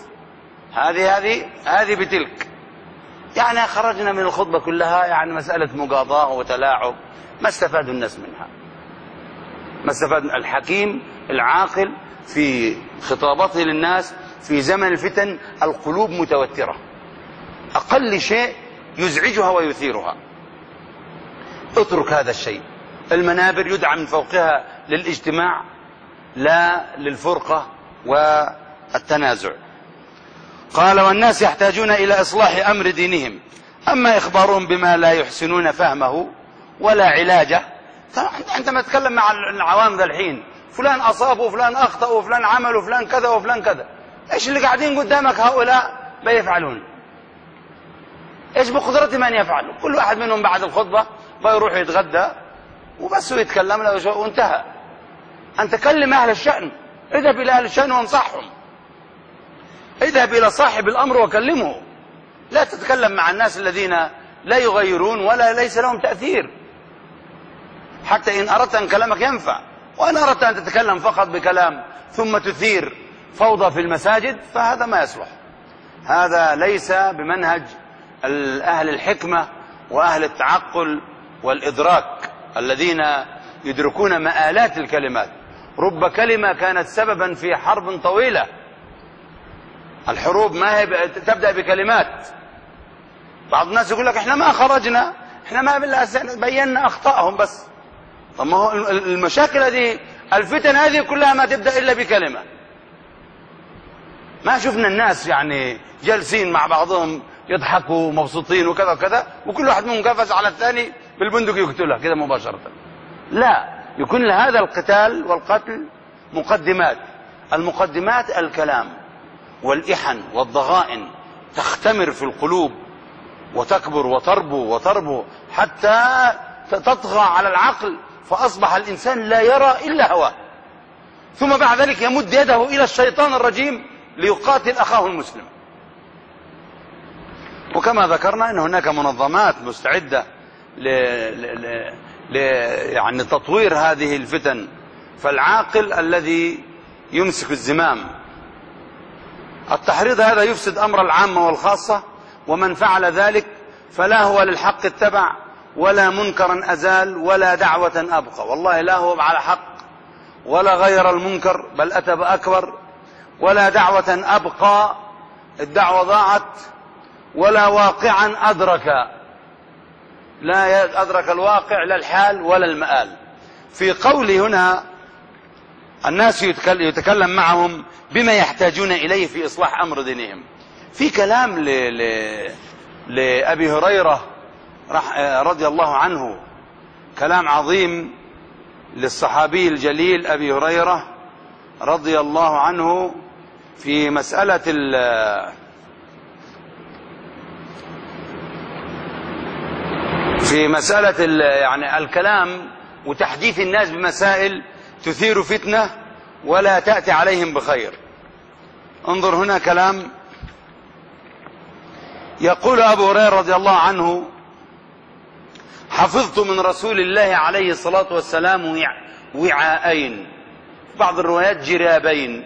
هذه بتلك، يعني خرجنا من الخطبة كلها يعني مسألة مقاضاة وتلاعب، ما استفاد الناس منها. ما استفاد الحكيم العاقل في خطابته للناس في زمن الفتن. القلوب متوترة، أقل شيء يزعجها ويثيرها. اترك هذا الشيء. المنابر يدعى من فوقها للاجتماع لا للفرقة والتنازع. قال: والناس يحتاجون إلى إصلاح أمر دينهم، أما إخبارهم بما لا يحسنون فهمه ولا علاجه. عندما تتكلم مع العوام ذا الحين فلان أصاب وفلان أخطأ وفلان عمل وفلان كذا وفلان كذا، إيش اللي قاعدين قدامك هؤلاء بيفعلون؟ إيش بقدرتهم أن يفعلوا؟ كل واحد منهم بعد الخطبة بيروح يتغدى وبس ويتكلم له وانتهى. أنت كلم أهل الشأن، اذهب إلى أهل الشأن وانصحهم، اذهب إلى صاحب الأمر وكلمه. لا تتكلم مع الناس الذين لا يغيرون ولا ليس لهم تأثير، حتى إن أردت أن كلامك ينفع. وإن أردت أن تتكلم فقط بكلام ثم تثير فوضى في المساجد فهذا ما يصلح. هذا ليس بمنهج أهل الحكمة وأهل التعقل والإدراك الذين يدركون مآلات الكلمات. رب كلمة كانت سببا في حرب طويلة. الحروب ما هي تبدأ بكلمات. بعض الناس يقول لك احنا ما خرجنا، احنا ما بينا أخطائهم بس. طب ما هو المشاكل هذه، الفتن هذه كلها ما تبدأ إلا بكلمة. ما شفنا الناس يعني جالسين مع بعضهم يضحكوا مبسوطين وكذا وكذا وكل واحد منهم قفز على الثاني بالبندق يقتله كذا مباشرة. لا، يكون لهذا القتال والقتل مقدمات. المقدمات الكلام والإحن والضغائن تختمر في القلوب وتكبر وتربو حتى تطغى على العقل، فأصبح الإنسان لا يرى إلا هواه. ثم بعد ذلك يمد يده إلى الشيطان الرجيم ليقاتل أخاه المسلم. وكما ذكرنا أن هناك منظمات مستعدة يعني تطوير هذه الفتن. فالعاقل الذي يمسك الزمام. التحريض هذا يفسد أمر العامة والخاصة، ومن فعل ذلك فلا هو للحق اتبع ولا منكرا أزال ولا دعوة أبقى. والله لا هو على حق ولا غير المنكر بل أتى بأكبر، ولا دعوة أبقى الدعوة ضاعت، ولا واقعا أدرك، لا أدرك الواقع لا الحال ولا المآل. في قولي هنا الناس يتكلم معهم بما يحتاجون إليه في إصلاح أمر دينهم. في كلام لأبي هريرة رضي الله عنه، كلام عظيم للصحابي الجليل أبي هريرة رضي الله عنه في مسألة يعني الكلام وتحديث الناس بمسائل تثير فتنة ولا تأتي عليهم بخير. انظر هنا كلام يقول أبو هريرة رضي الله عنه: حفظت من رسول الله عليه الصلاة والسلام وعاءين، بعض الروايات جرابين،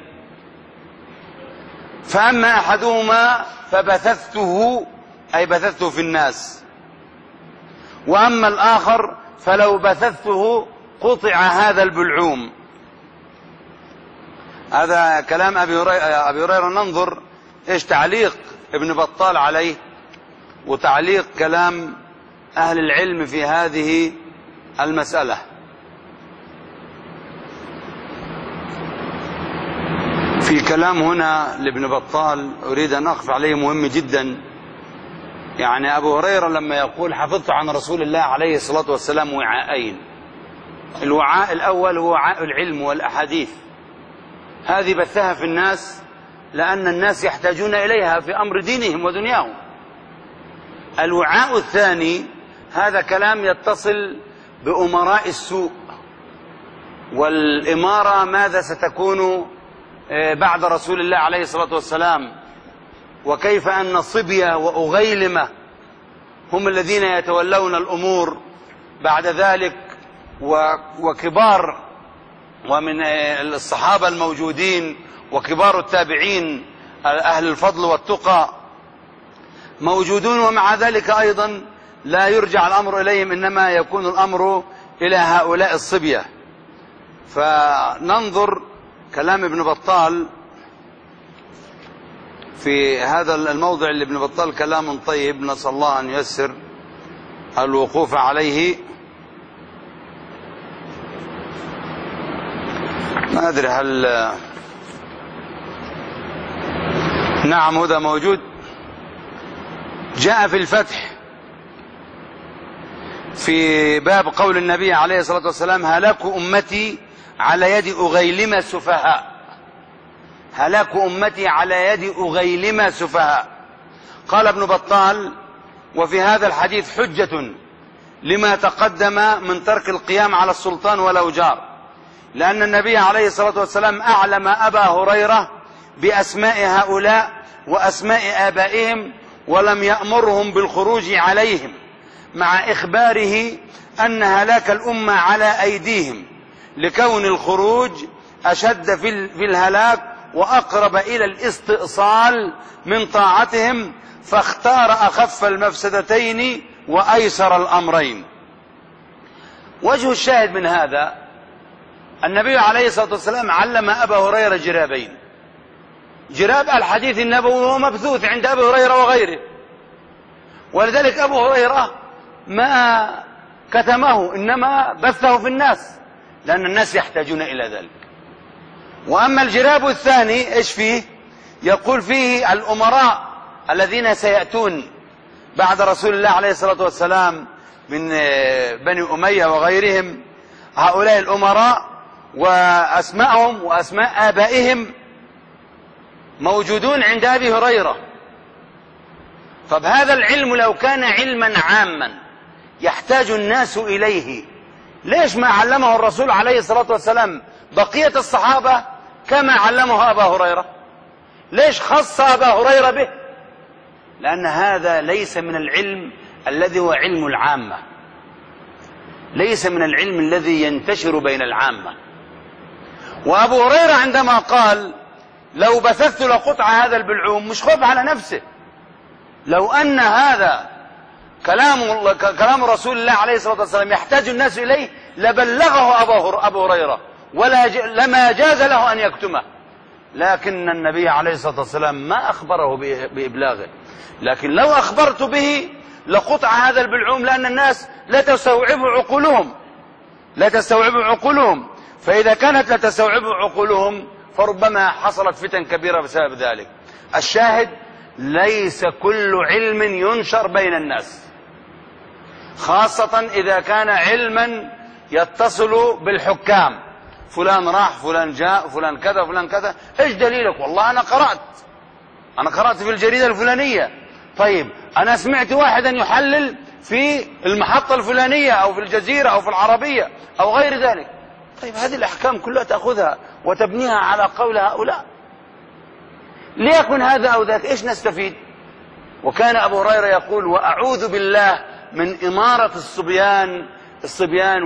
فأما أحدهما فبثثته، أي بثثته في الناس، وأما الآخر فلو بثثته قطع هذا البلعوم. هذا كلام أبي هريرة. ننظر إيش تعليق ابن بطال عليه وتعليق كلام أهل العلم في هذه المسألة. في كلام هنا لابن بطال أريد أن أقف عليه مهم جدا. يعني أبو هريرة لما يقول حفظت عن رسول الله عليه الصلاة والسلام وعاءين، الوعاء الأول هو وعاء العلم والأحاديث، هذه بثها في الناس لأن الناس يحتاجون إليها في أمر دينهم ودنياهم. الوعاء الثاني هذا كلام يتصل بأمراء السوء والإمارة، ماذا ستكون بعد رسول الله عليه الصلاة والسلام، وكيف أن صبية وأغيلمة هم الذين يتولون الأمور بعد ذلك، وكبار ومن الصحابة الموجودين وكبار التابعين أهل الفضل والتقى موجودون، ومع ذلك أيضا لا يرجع الأمر إليهم، إنما يكون الأمر إلى هؤلاء الصبية. فننظر كلام ابن بطال في هذا الموضع اللي ابن بطال كلام طيب، نسأل الله أن ييسر الوقوف عليه. ما أدري هل نعم هذا موجود. جاء في الفتح في باب قول النبي عليه الصلاة والسلام: هلاك أمتي على يد أغيلم سفهاء. هلاك أمتي على يد أغيلم سفهاء. قال ابن بطال: وفي هذا الحديث حجة لما تقدم من ترك القيام على السلطان ولو جار، لأن النبي عليه الصلاة والسلام أعلم أبا هريرة بأسماء هؤلاء وأسماء آبائهم ولم يأمرهم بالخروج عليهم، مع إخباره أن هلاك الأمة على أيديهم، لكون الخروج أشد في الهلاك وأقرب إلى الاستئصال من طاعتهم، فاختار أخف المفسدتين وأيسر الأمرين. وجه الشاهد من هذا: النبي عليه الصلاة والسلام علم أبا هريرة جرابين. جراب الحديث النبوي هو مبثوث عند أبي هريرة وغيره، ولذلك أبو هريرة ما كتمه، إنما بثه في الناس لأن الناس يحتاجون إلى ذلك. وأما الجراب الثاني إيش فيه؟ يقول فيه الأمراء الذين سيأتون بعد رسول الله عليه الصلاة والسلام من بني أمية وغيرهم، هؤلاء الأمراء وأسماءهم وأسماء آبائهم موجودون عند أبي هريرة. طب هذا العلم لو كان علما عاما يحتاج الناس إليه، ليش ما علمه الرسول عليه الصلاة والسلام بقية الصحابة كما علمه أبا هريرة؟ ليش خص أبا هريرة به؟ لأن هذا ليس من العلم الذي هو علم العامة، ليس من العلم الذي ينتشر بين العامة. وأبو هريرة عندما قال لو بثثت لقطع هذا البلعوم مش خوف على نفسه، لو أن هذا كلام رسول الله عليه الصلاة والسلام يحتاج الناس إليه لبلغه أبو هريرة لما جاز له أن يكتمه، لكن النبي عليه الصلاة والسلام ما أخبره بإبلاغه. لكن لو أخبرت به لقطع هذا البلعوم، لأن الناس لا تستوعب عقولهم، فإذا كانت لا تستوعب عقولهم فربما حصلت فتن كبيرة بسبب ذلك. الشاهد ليس كل علم ينشر بين الناس، خاصة إذا كان علما يتصل بالحكام، فلان راح فلان جاء فلان كذا فلان كذا، ايش دليلك؟ والله أنا قرأت في الجريدة الفلانية. طيب أنا سمعت واحدا يحلل في المحطة الفلانية أو في الجزيرة أو في العربية أو غير ذلك. طيب هذه الأحكام كلها تأخذها وتبنيها على قول هؤلاء، ليكن هذا أو ذاك، إيش نستفيد؟ وكان أبو هريرة يقول وأعوذ بالله من إمارة الصبيان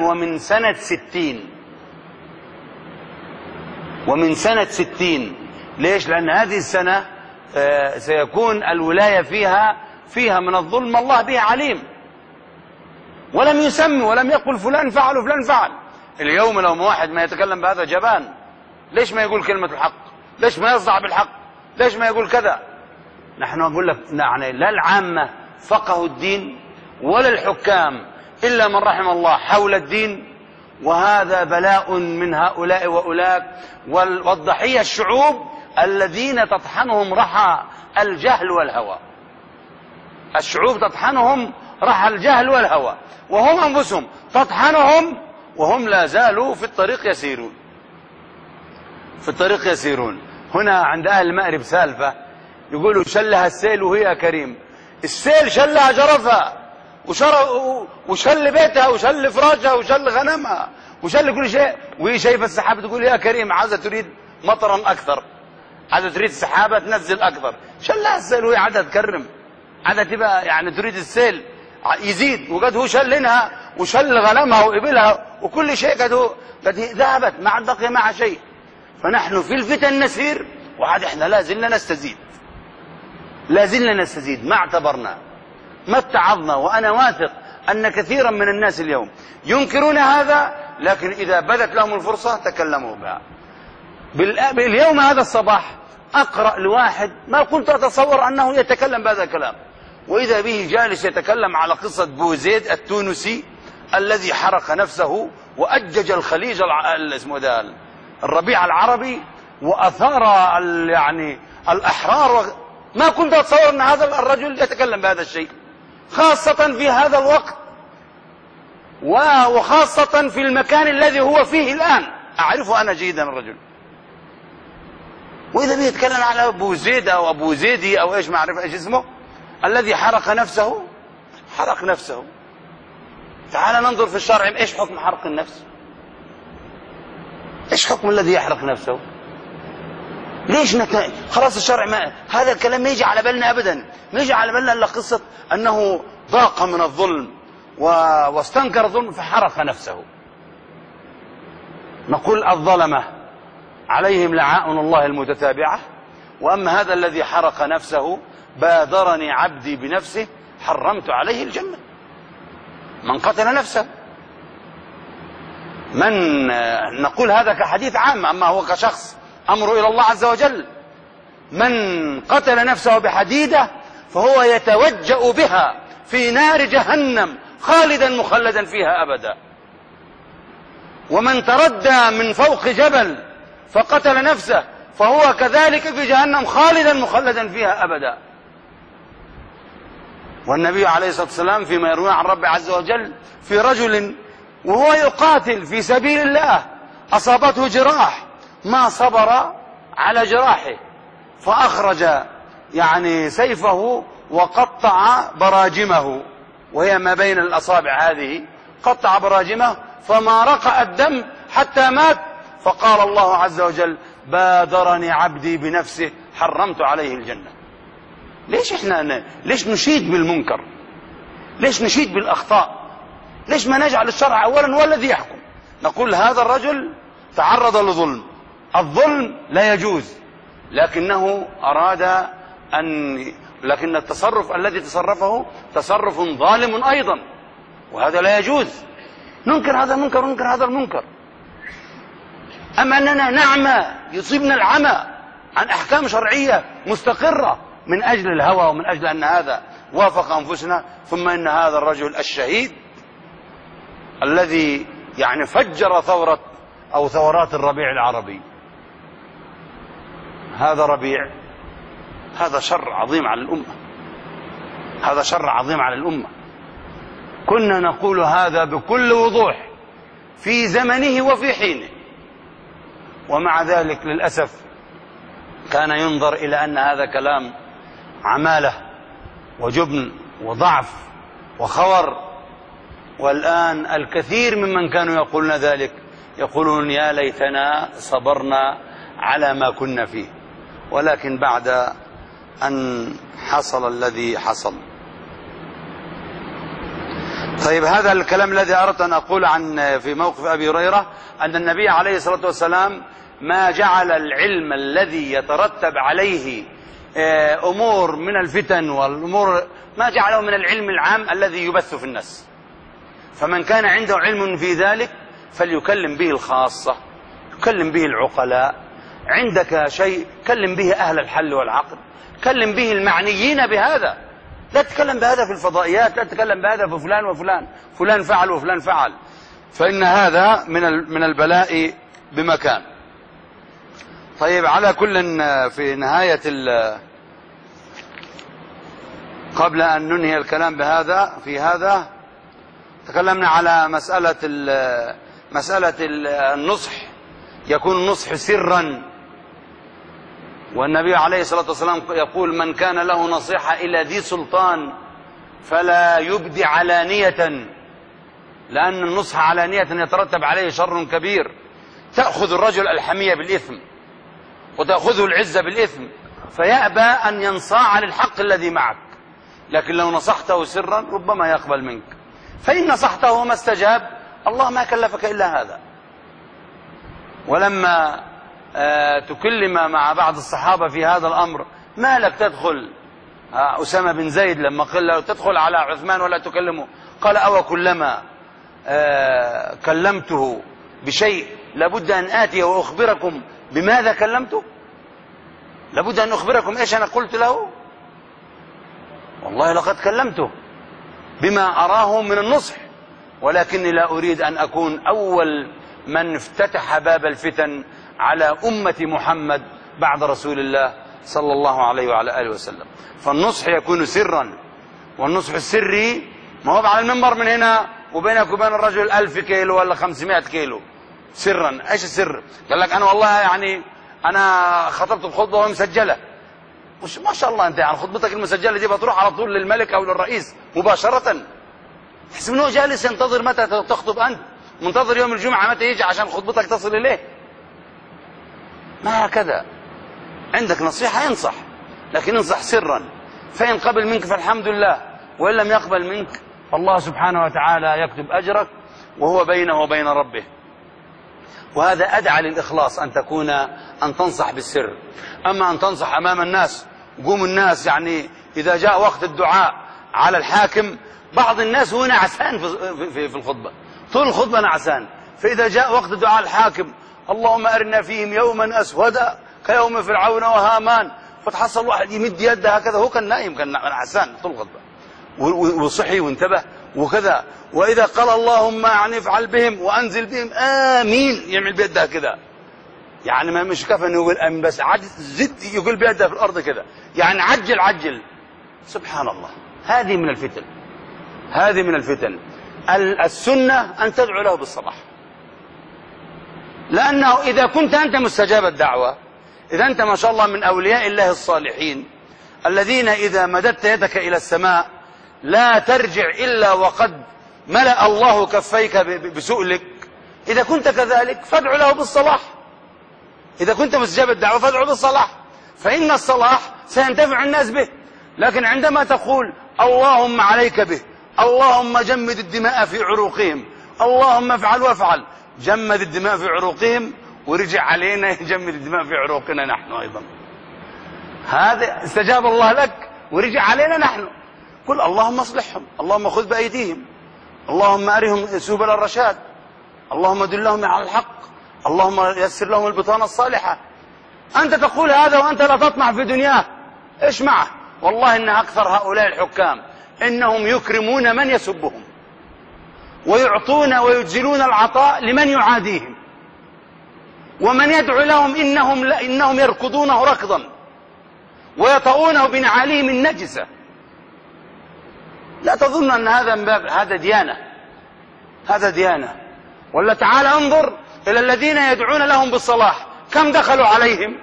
ومن سنة 60. ليش؟ لأن هذه السنة سيكون الولاية فيها من الظلم الله به عليم، ولم يسمي ولم يقل فلان فعل وفلان فعل. اليوم لو واحد ما يتكلم بهذا جبان، ليش ما يقول كلمة الحق؟ ليش ما يصدع بالحق؟ ليش ما يقول كذا؟ نحن نقول لك يعني لا العامة فقهوا الدين ولا الحكام إلا من رحم الله حول الدين، وهذا بلاء من هؤلاء وأولاك، والضحية الشعوب الذين تطحنهم رحى الجهل والهوى. الشعوب تطحنهم رحى الجهل والهوى، وهم أنفسهم تطحنهم وهم لا زالوا في الطريق يسيرون. هنا عند أهل المأرب سالفة يقولوا شلها السيل وهي كريم. السيل شلها جرفها وشل بيتها وشل فراجها وشل غنمها وشل كل شيء، وهي شايفة السحابة تقول يا كريم عايزة تريد مطرا أكثر، عايزة تريد السحابة تنزل أكثر. شلها السيل وهي عادة تكرم، عادة تبقى يعني تريد السيل يزيد، وقد هو شلنها وشل غنمها وإبلها وكل شيء قد ذهبت ما عاد بقي معها شيء. فنحن في الفتن نسير، وعاد احنا لا زلنا نستزيد ما اعتبرنا ما اتعظنا. وأنا واثق أن كثيرا من الناس اليوم ينكرون هذا، لكن إذا بدت لهم الفرصة تكلموا بها. باليوم هذا الصباح أقرأ لواحد ما كنت أتصور أنه يتكلم بهذا الكلام، وإذا به جالس يتكلم على قصة بوزيد التونسي الذي حرق نفسه وأجج الخليج الربيع العربي وأثار يعني الأحرار. ما كنت أتصور أن هذا الرجل يتكلم بهذا الشيء، خاصة في هذا الوقت وخاصة في المكان الذي هو فيه الآن. أعرفه أنا جيدا الرجل، وإذا بيتكلم على أبو زيد أو أبو زيدي أو إيش ما أعرف إيش اسمه الذي حرق نفسه. تعال ننظر في الشرع، إيش حكم حرق النفس؟ إيش حكم الذي يحرق نفسه؟ ليش خلاص الشرع ما هذا الكلام ما يجي على بالنا أبدا، ما يجي على بالنا إلا قصة أنه ضاق من الظلم واستنكر الظلم فحرق نفسه. نقول الظلمة عليهم لعائن الله المتتابعة، وأما هذا الذي حرق نفسه بادرني عبدي بنفسه حرمت عليه الجنة. من قتل نفسه، من نقول هذا كحديث عام، أما هو كشخص أمره إلى الله عز وجل. من قتل نفسه بحديدة فهو يتوجأ بها في نار جهنم خالدا مخلدا فيها أبدا. ومن تردى من فوق جبل فقتل نفسه فهو كذلك في جهنم خالدا مخلدا فيها أبدا. والنبي عليه الصلاة والسلام فيما يروي عن رب عز وجل في رجل وهو يقاتل في سبيل الله أصابته جراح ما صبر على جراحه فأخرج يعني سيفه وقطع براجمه، وهي ما بين الأصابع هذه، قطع براجمه فما رقع الدم حتى مات. فقال الله عز وجل بادرني عبدي بنفسه حرمت عليه الجنة. ليش نشيد بالمنكر؟ ليش نشيد بالأخطاء؟ ليش ما نجعل الشرع أولا هو الذي يحكم؟ نقول هذا الرجل تعرض لظلم، الظلم لا يجوز، لكنه أراد لكن التصرف الذي تصرفه تصرف ظالم أيضا، وهذا لا يجوز. ننكر هذا المنكر وننكر هذا المنكر. أما أننا نعمى، يصيبنا العمى عن أحكام شرعية مستقرة من أجل الهوى ومن أجل أن هذا وافق أنفسنا، ثم إن هذا الرجل الشهيد الذي يعني فجر ثورة أو ثورات الربيع العربي، هذا ربيع، هذا شر عظيم على الأمة، هذا شر عظيم على الأمة. كنا نقول هذا بكل وضوح في زمنه وفي حينه، ومع ذلك للأسف كان ينظر إلى أن هذا كلام عمالة وجبن وضعف وخور. والآن الكثير ممن كانوا يقولون ذلك يقولون يا ليتنا صبرنا على ما كنا فيه، ولكن بعد أن حصل الذي حصل. طيب، هذا الكلام الذي أردت أن أقول في موقف أبي هريرة، أن النبي عليه الصلاة والسلام ما جعل العلم الذي يترتب عليه أمور من الفتن والأمور، ما جعله من العلم العام الذي يبث في الناس. فمن كان عنده علم في ذلك فليكلم به الخاصة، يكلم به العقلاء. عندك شيء كلم به أهل الحل والعقد، كلم به المعنيين بهذا. لا تتكلم بهذا في الفضائيات، لا تتكلم بهذا في فلان وفلان، فلان فعل وفلان فعل، فإن هذا من البلاء بمكان. طيب، على كل، في نهاية قبل أن ننهي الكلام في هذا تكلمنا على مسألة النصح. يكون النصح سرا، والنبي عليه الصلاة والسلام يقول من كان له نصيحة إلى ذي سلطان فلا يبدي علانية، لأن النصح علانية يترتب عليه شر كبير. تأخذ الرجل الحمية بالإثم وتأخذه العزة بالإثم، فيأبى أن ينصاع للحق الذي معك. لكن لو نصحته سرا ربما يقبل منك، فإن نصحته وما استجاب الله ما كلفك إلا هذا. ولما تكلم مع بعض الصحابة في هذا الأمر، ما لك تدخل أسامة بن زيد لما قال له تدخل على عثمان ولا تكلمه، قال أو كلما كلمته بشيء لابد أن آتي وأخبركم بماذا كلمته؟ لابد أن أخبركم إيش أنا قلت له؟ والله لقد كلمته بما أراه من النصح، ولكني لا أريد أن أكون أول من افتتح باب الفتن على أمة محمد بعد رسول الله صلى الله عليه وعلى آله وسلم. فالنصح يكون سرا، والنصح السري ما هو على المنبر من هنا وبينك وبين الرجل 1000 كيلو ولا 500 كيلو سرا. ايش السر؟ قال لك انا والله يعني انا خطبت بخطبه وهي مسجله. مش ما شاء الله انت يعني خطبتك المسجله دي بتروح على طول للملك او للرئيس مباشره. تحسب انه جالس ينتظر متى تخطب انت، منتظر يوم الجمعه متى يجي عشان خطبتك تصل اليه. ما هكذا. عندك نصيحه انصح، لكن انصح سرا، فإن قبل منك فالحمد لله، وإن لم يقبل منك فالله سبحانه وتعالى يكتب أجرك وهو بينه وبين ربه. وهذا أدعى للإخلاص، أن تنصح بالسر. أما أن تنصح أمام الناس، قوم الناس يعني إذا جاء وقت الدعاء على الحاكم، بعض الناس هو نعسان في الخطبة، طول الخطبة نعسان، فإذا جاء وقت الدعاء الحاكم اللهم أرنا فيهم يوما أسودا كيوم فرعون وهامان، فتحصل واحد يمد يده هكذا، هو كان نايم، كان نعسان طول الخطبة، وصحي وانتبه وكذا. وإذا قال اللهم يعني افعل بهم وأنزل بهم آمين، يعمل بيده كذا، يعني ما مش كفى انه يقول آمين بس، زد يقول بيده في الأرض كذا، يعني عجل. سبحان الله. هذه من الفتن، هذه من الفتن. السنة أن تدعو له بالصلاح، لأنه إذا كنت أنت مستجاب الدعوة، إذا أنت ما شاء الله من أولياء الله الصالحين الذين إذا مددت يدك إلى السماء لا ترجع إلا وقد ملأ الله كفيك بسؤلك، إذا كنت كذلك فادعو له بالصلاح. إذا كنت مستجاب الدعوة فادعو بالصلاح، فإن الصلاح سينتفع الناس به. لكن عندما تقول اللهم عليك به، اللهم جمد الدماء في عروقهم، اللهم افعل وافعل. جمد الدماء في عروقهم ورجع علينا يجمد الدماء في عروقنا نحن أيضا. هذا استجاب الله لك ورجع علينا نحن. قل اللهم اصلحهم، اللهم خذ بأيديهم، اللهم أرهم سبل الرشاد، اللهم دلهم على الحق، اللهم يسر لهم البطانة الصالحة. أنت تقول هذا وأنت لا تطمع في دنياه، إيش معه؟ والله إن أكثر هؤلاء الحكام إنهم يكرمون من يسبهم، ويعطون ويجزلون العطاء لمن يعاديهم، ومن يدعو لهم إنهم يركضونه ركضا ويطؤونه بنعالهم النجسة. لا تظن أن هذا من باب هذا ديانة، هذا ديانة. ولا تعال انظر إلى الذين يدعون لهم بالصلاح كم دخلوا عليهم،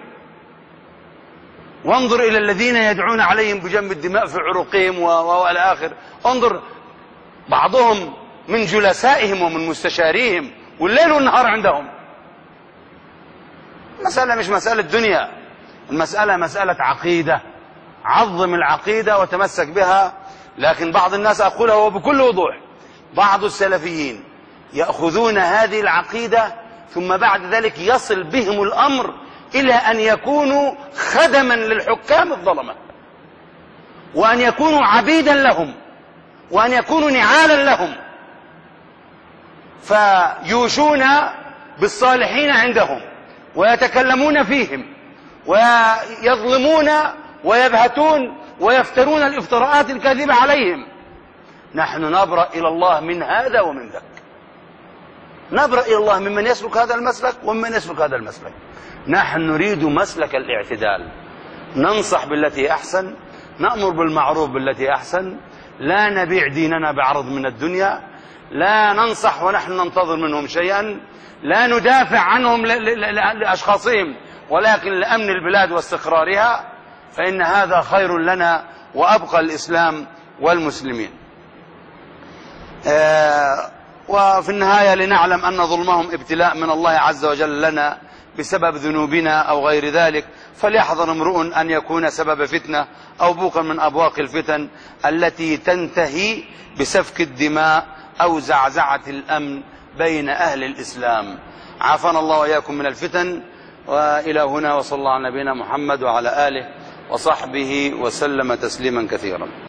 وانظر إلى الذين يدعون عليهم بجنب الدماء في عروقهم وإلى آخر. انظر بعضهم من جلسائهم ومن مستشاريهم والليل والنهار عندهم. المسألة مش مسألة دنيا، المسألة مسألة عقيدة. عظم العقيدة وتمسك بها. لكن بعض الناس، أقولها وبكل وضوح، بعض السلفيين يأخذون هذه العقيدة ثم بعد ذلك يصل بهم الأمر إلى أن يكونوا خدما للحكام الظلمة، وأن يكونوا عبيدا لهم، وأن يكونوا نعالا لهم، فيوشون بالصالحين عندهم ويتكلمون فيهم ويظلمون ويبهتون ويفترون الافتراءات الكاذبة عليهم. نحن نبرأ إلى الله من هذا ومن ذاك، نبرأ إلى الله ممن يسلك هذا المسلك ومن يسلك هذا المسلك. نحن نريد مسلك الاعتدال، ننصح بالتي أحسن، نأمر بالمعروف بالتي أحسن، لا نبيع ديننا بعرض من الدنيا، لا ننصح ونحن ننتظر منهم شيئا، لا ندافع عنهم لأشخاصهم ولكن لأمن البلاد واستقرارها، فإن هذا خير لنا وأبقى الإسلام والمسلمين. وفي النهاية لنعلم أن ظلمهم ابتلاء من الله عز وجل لنا بسبب ذنوبنا أو غير ذلك، فليحذر امرؤ أن يكون سبب فتنة أو بوقا من أبواق الفتن التي تنتهي بسفك الدماء أو زعزعة الأمن بين أهل الإسلام. عافانا الله وإياكم من الفتن. وإلى هنا، وصلى الله على نبينا محمد وعلى آله وصحبه وسلم تسليما كثيرا.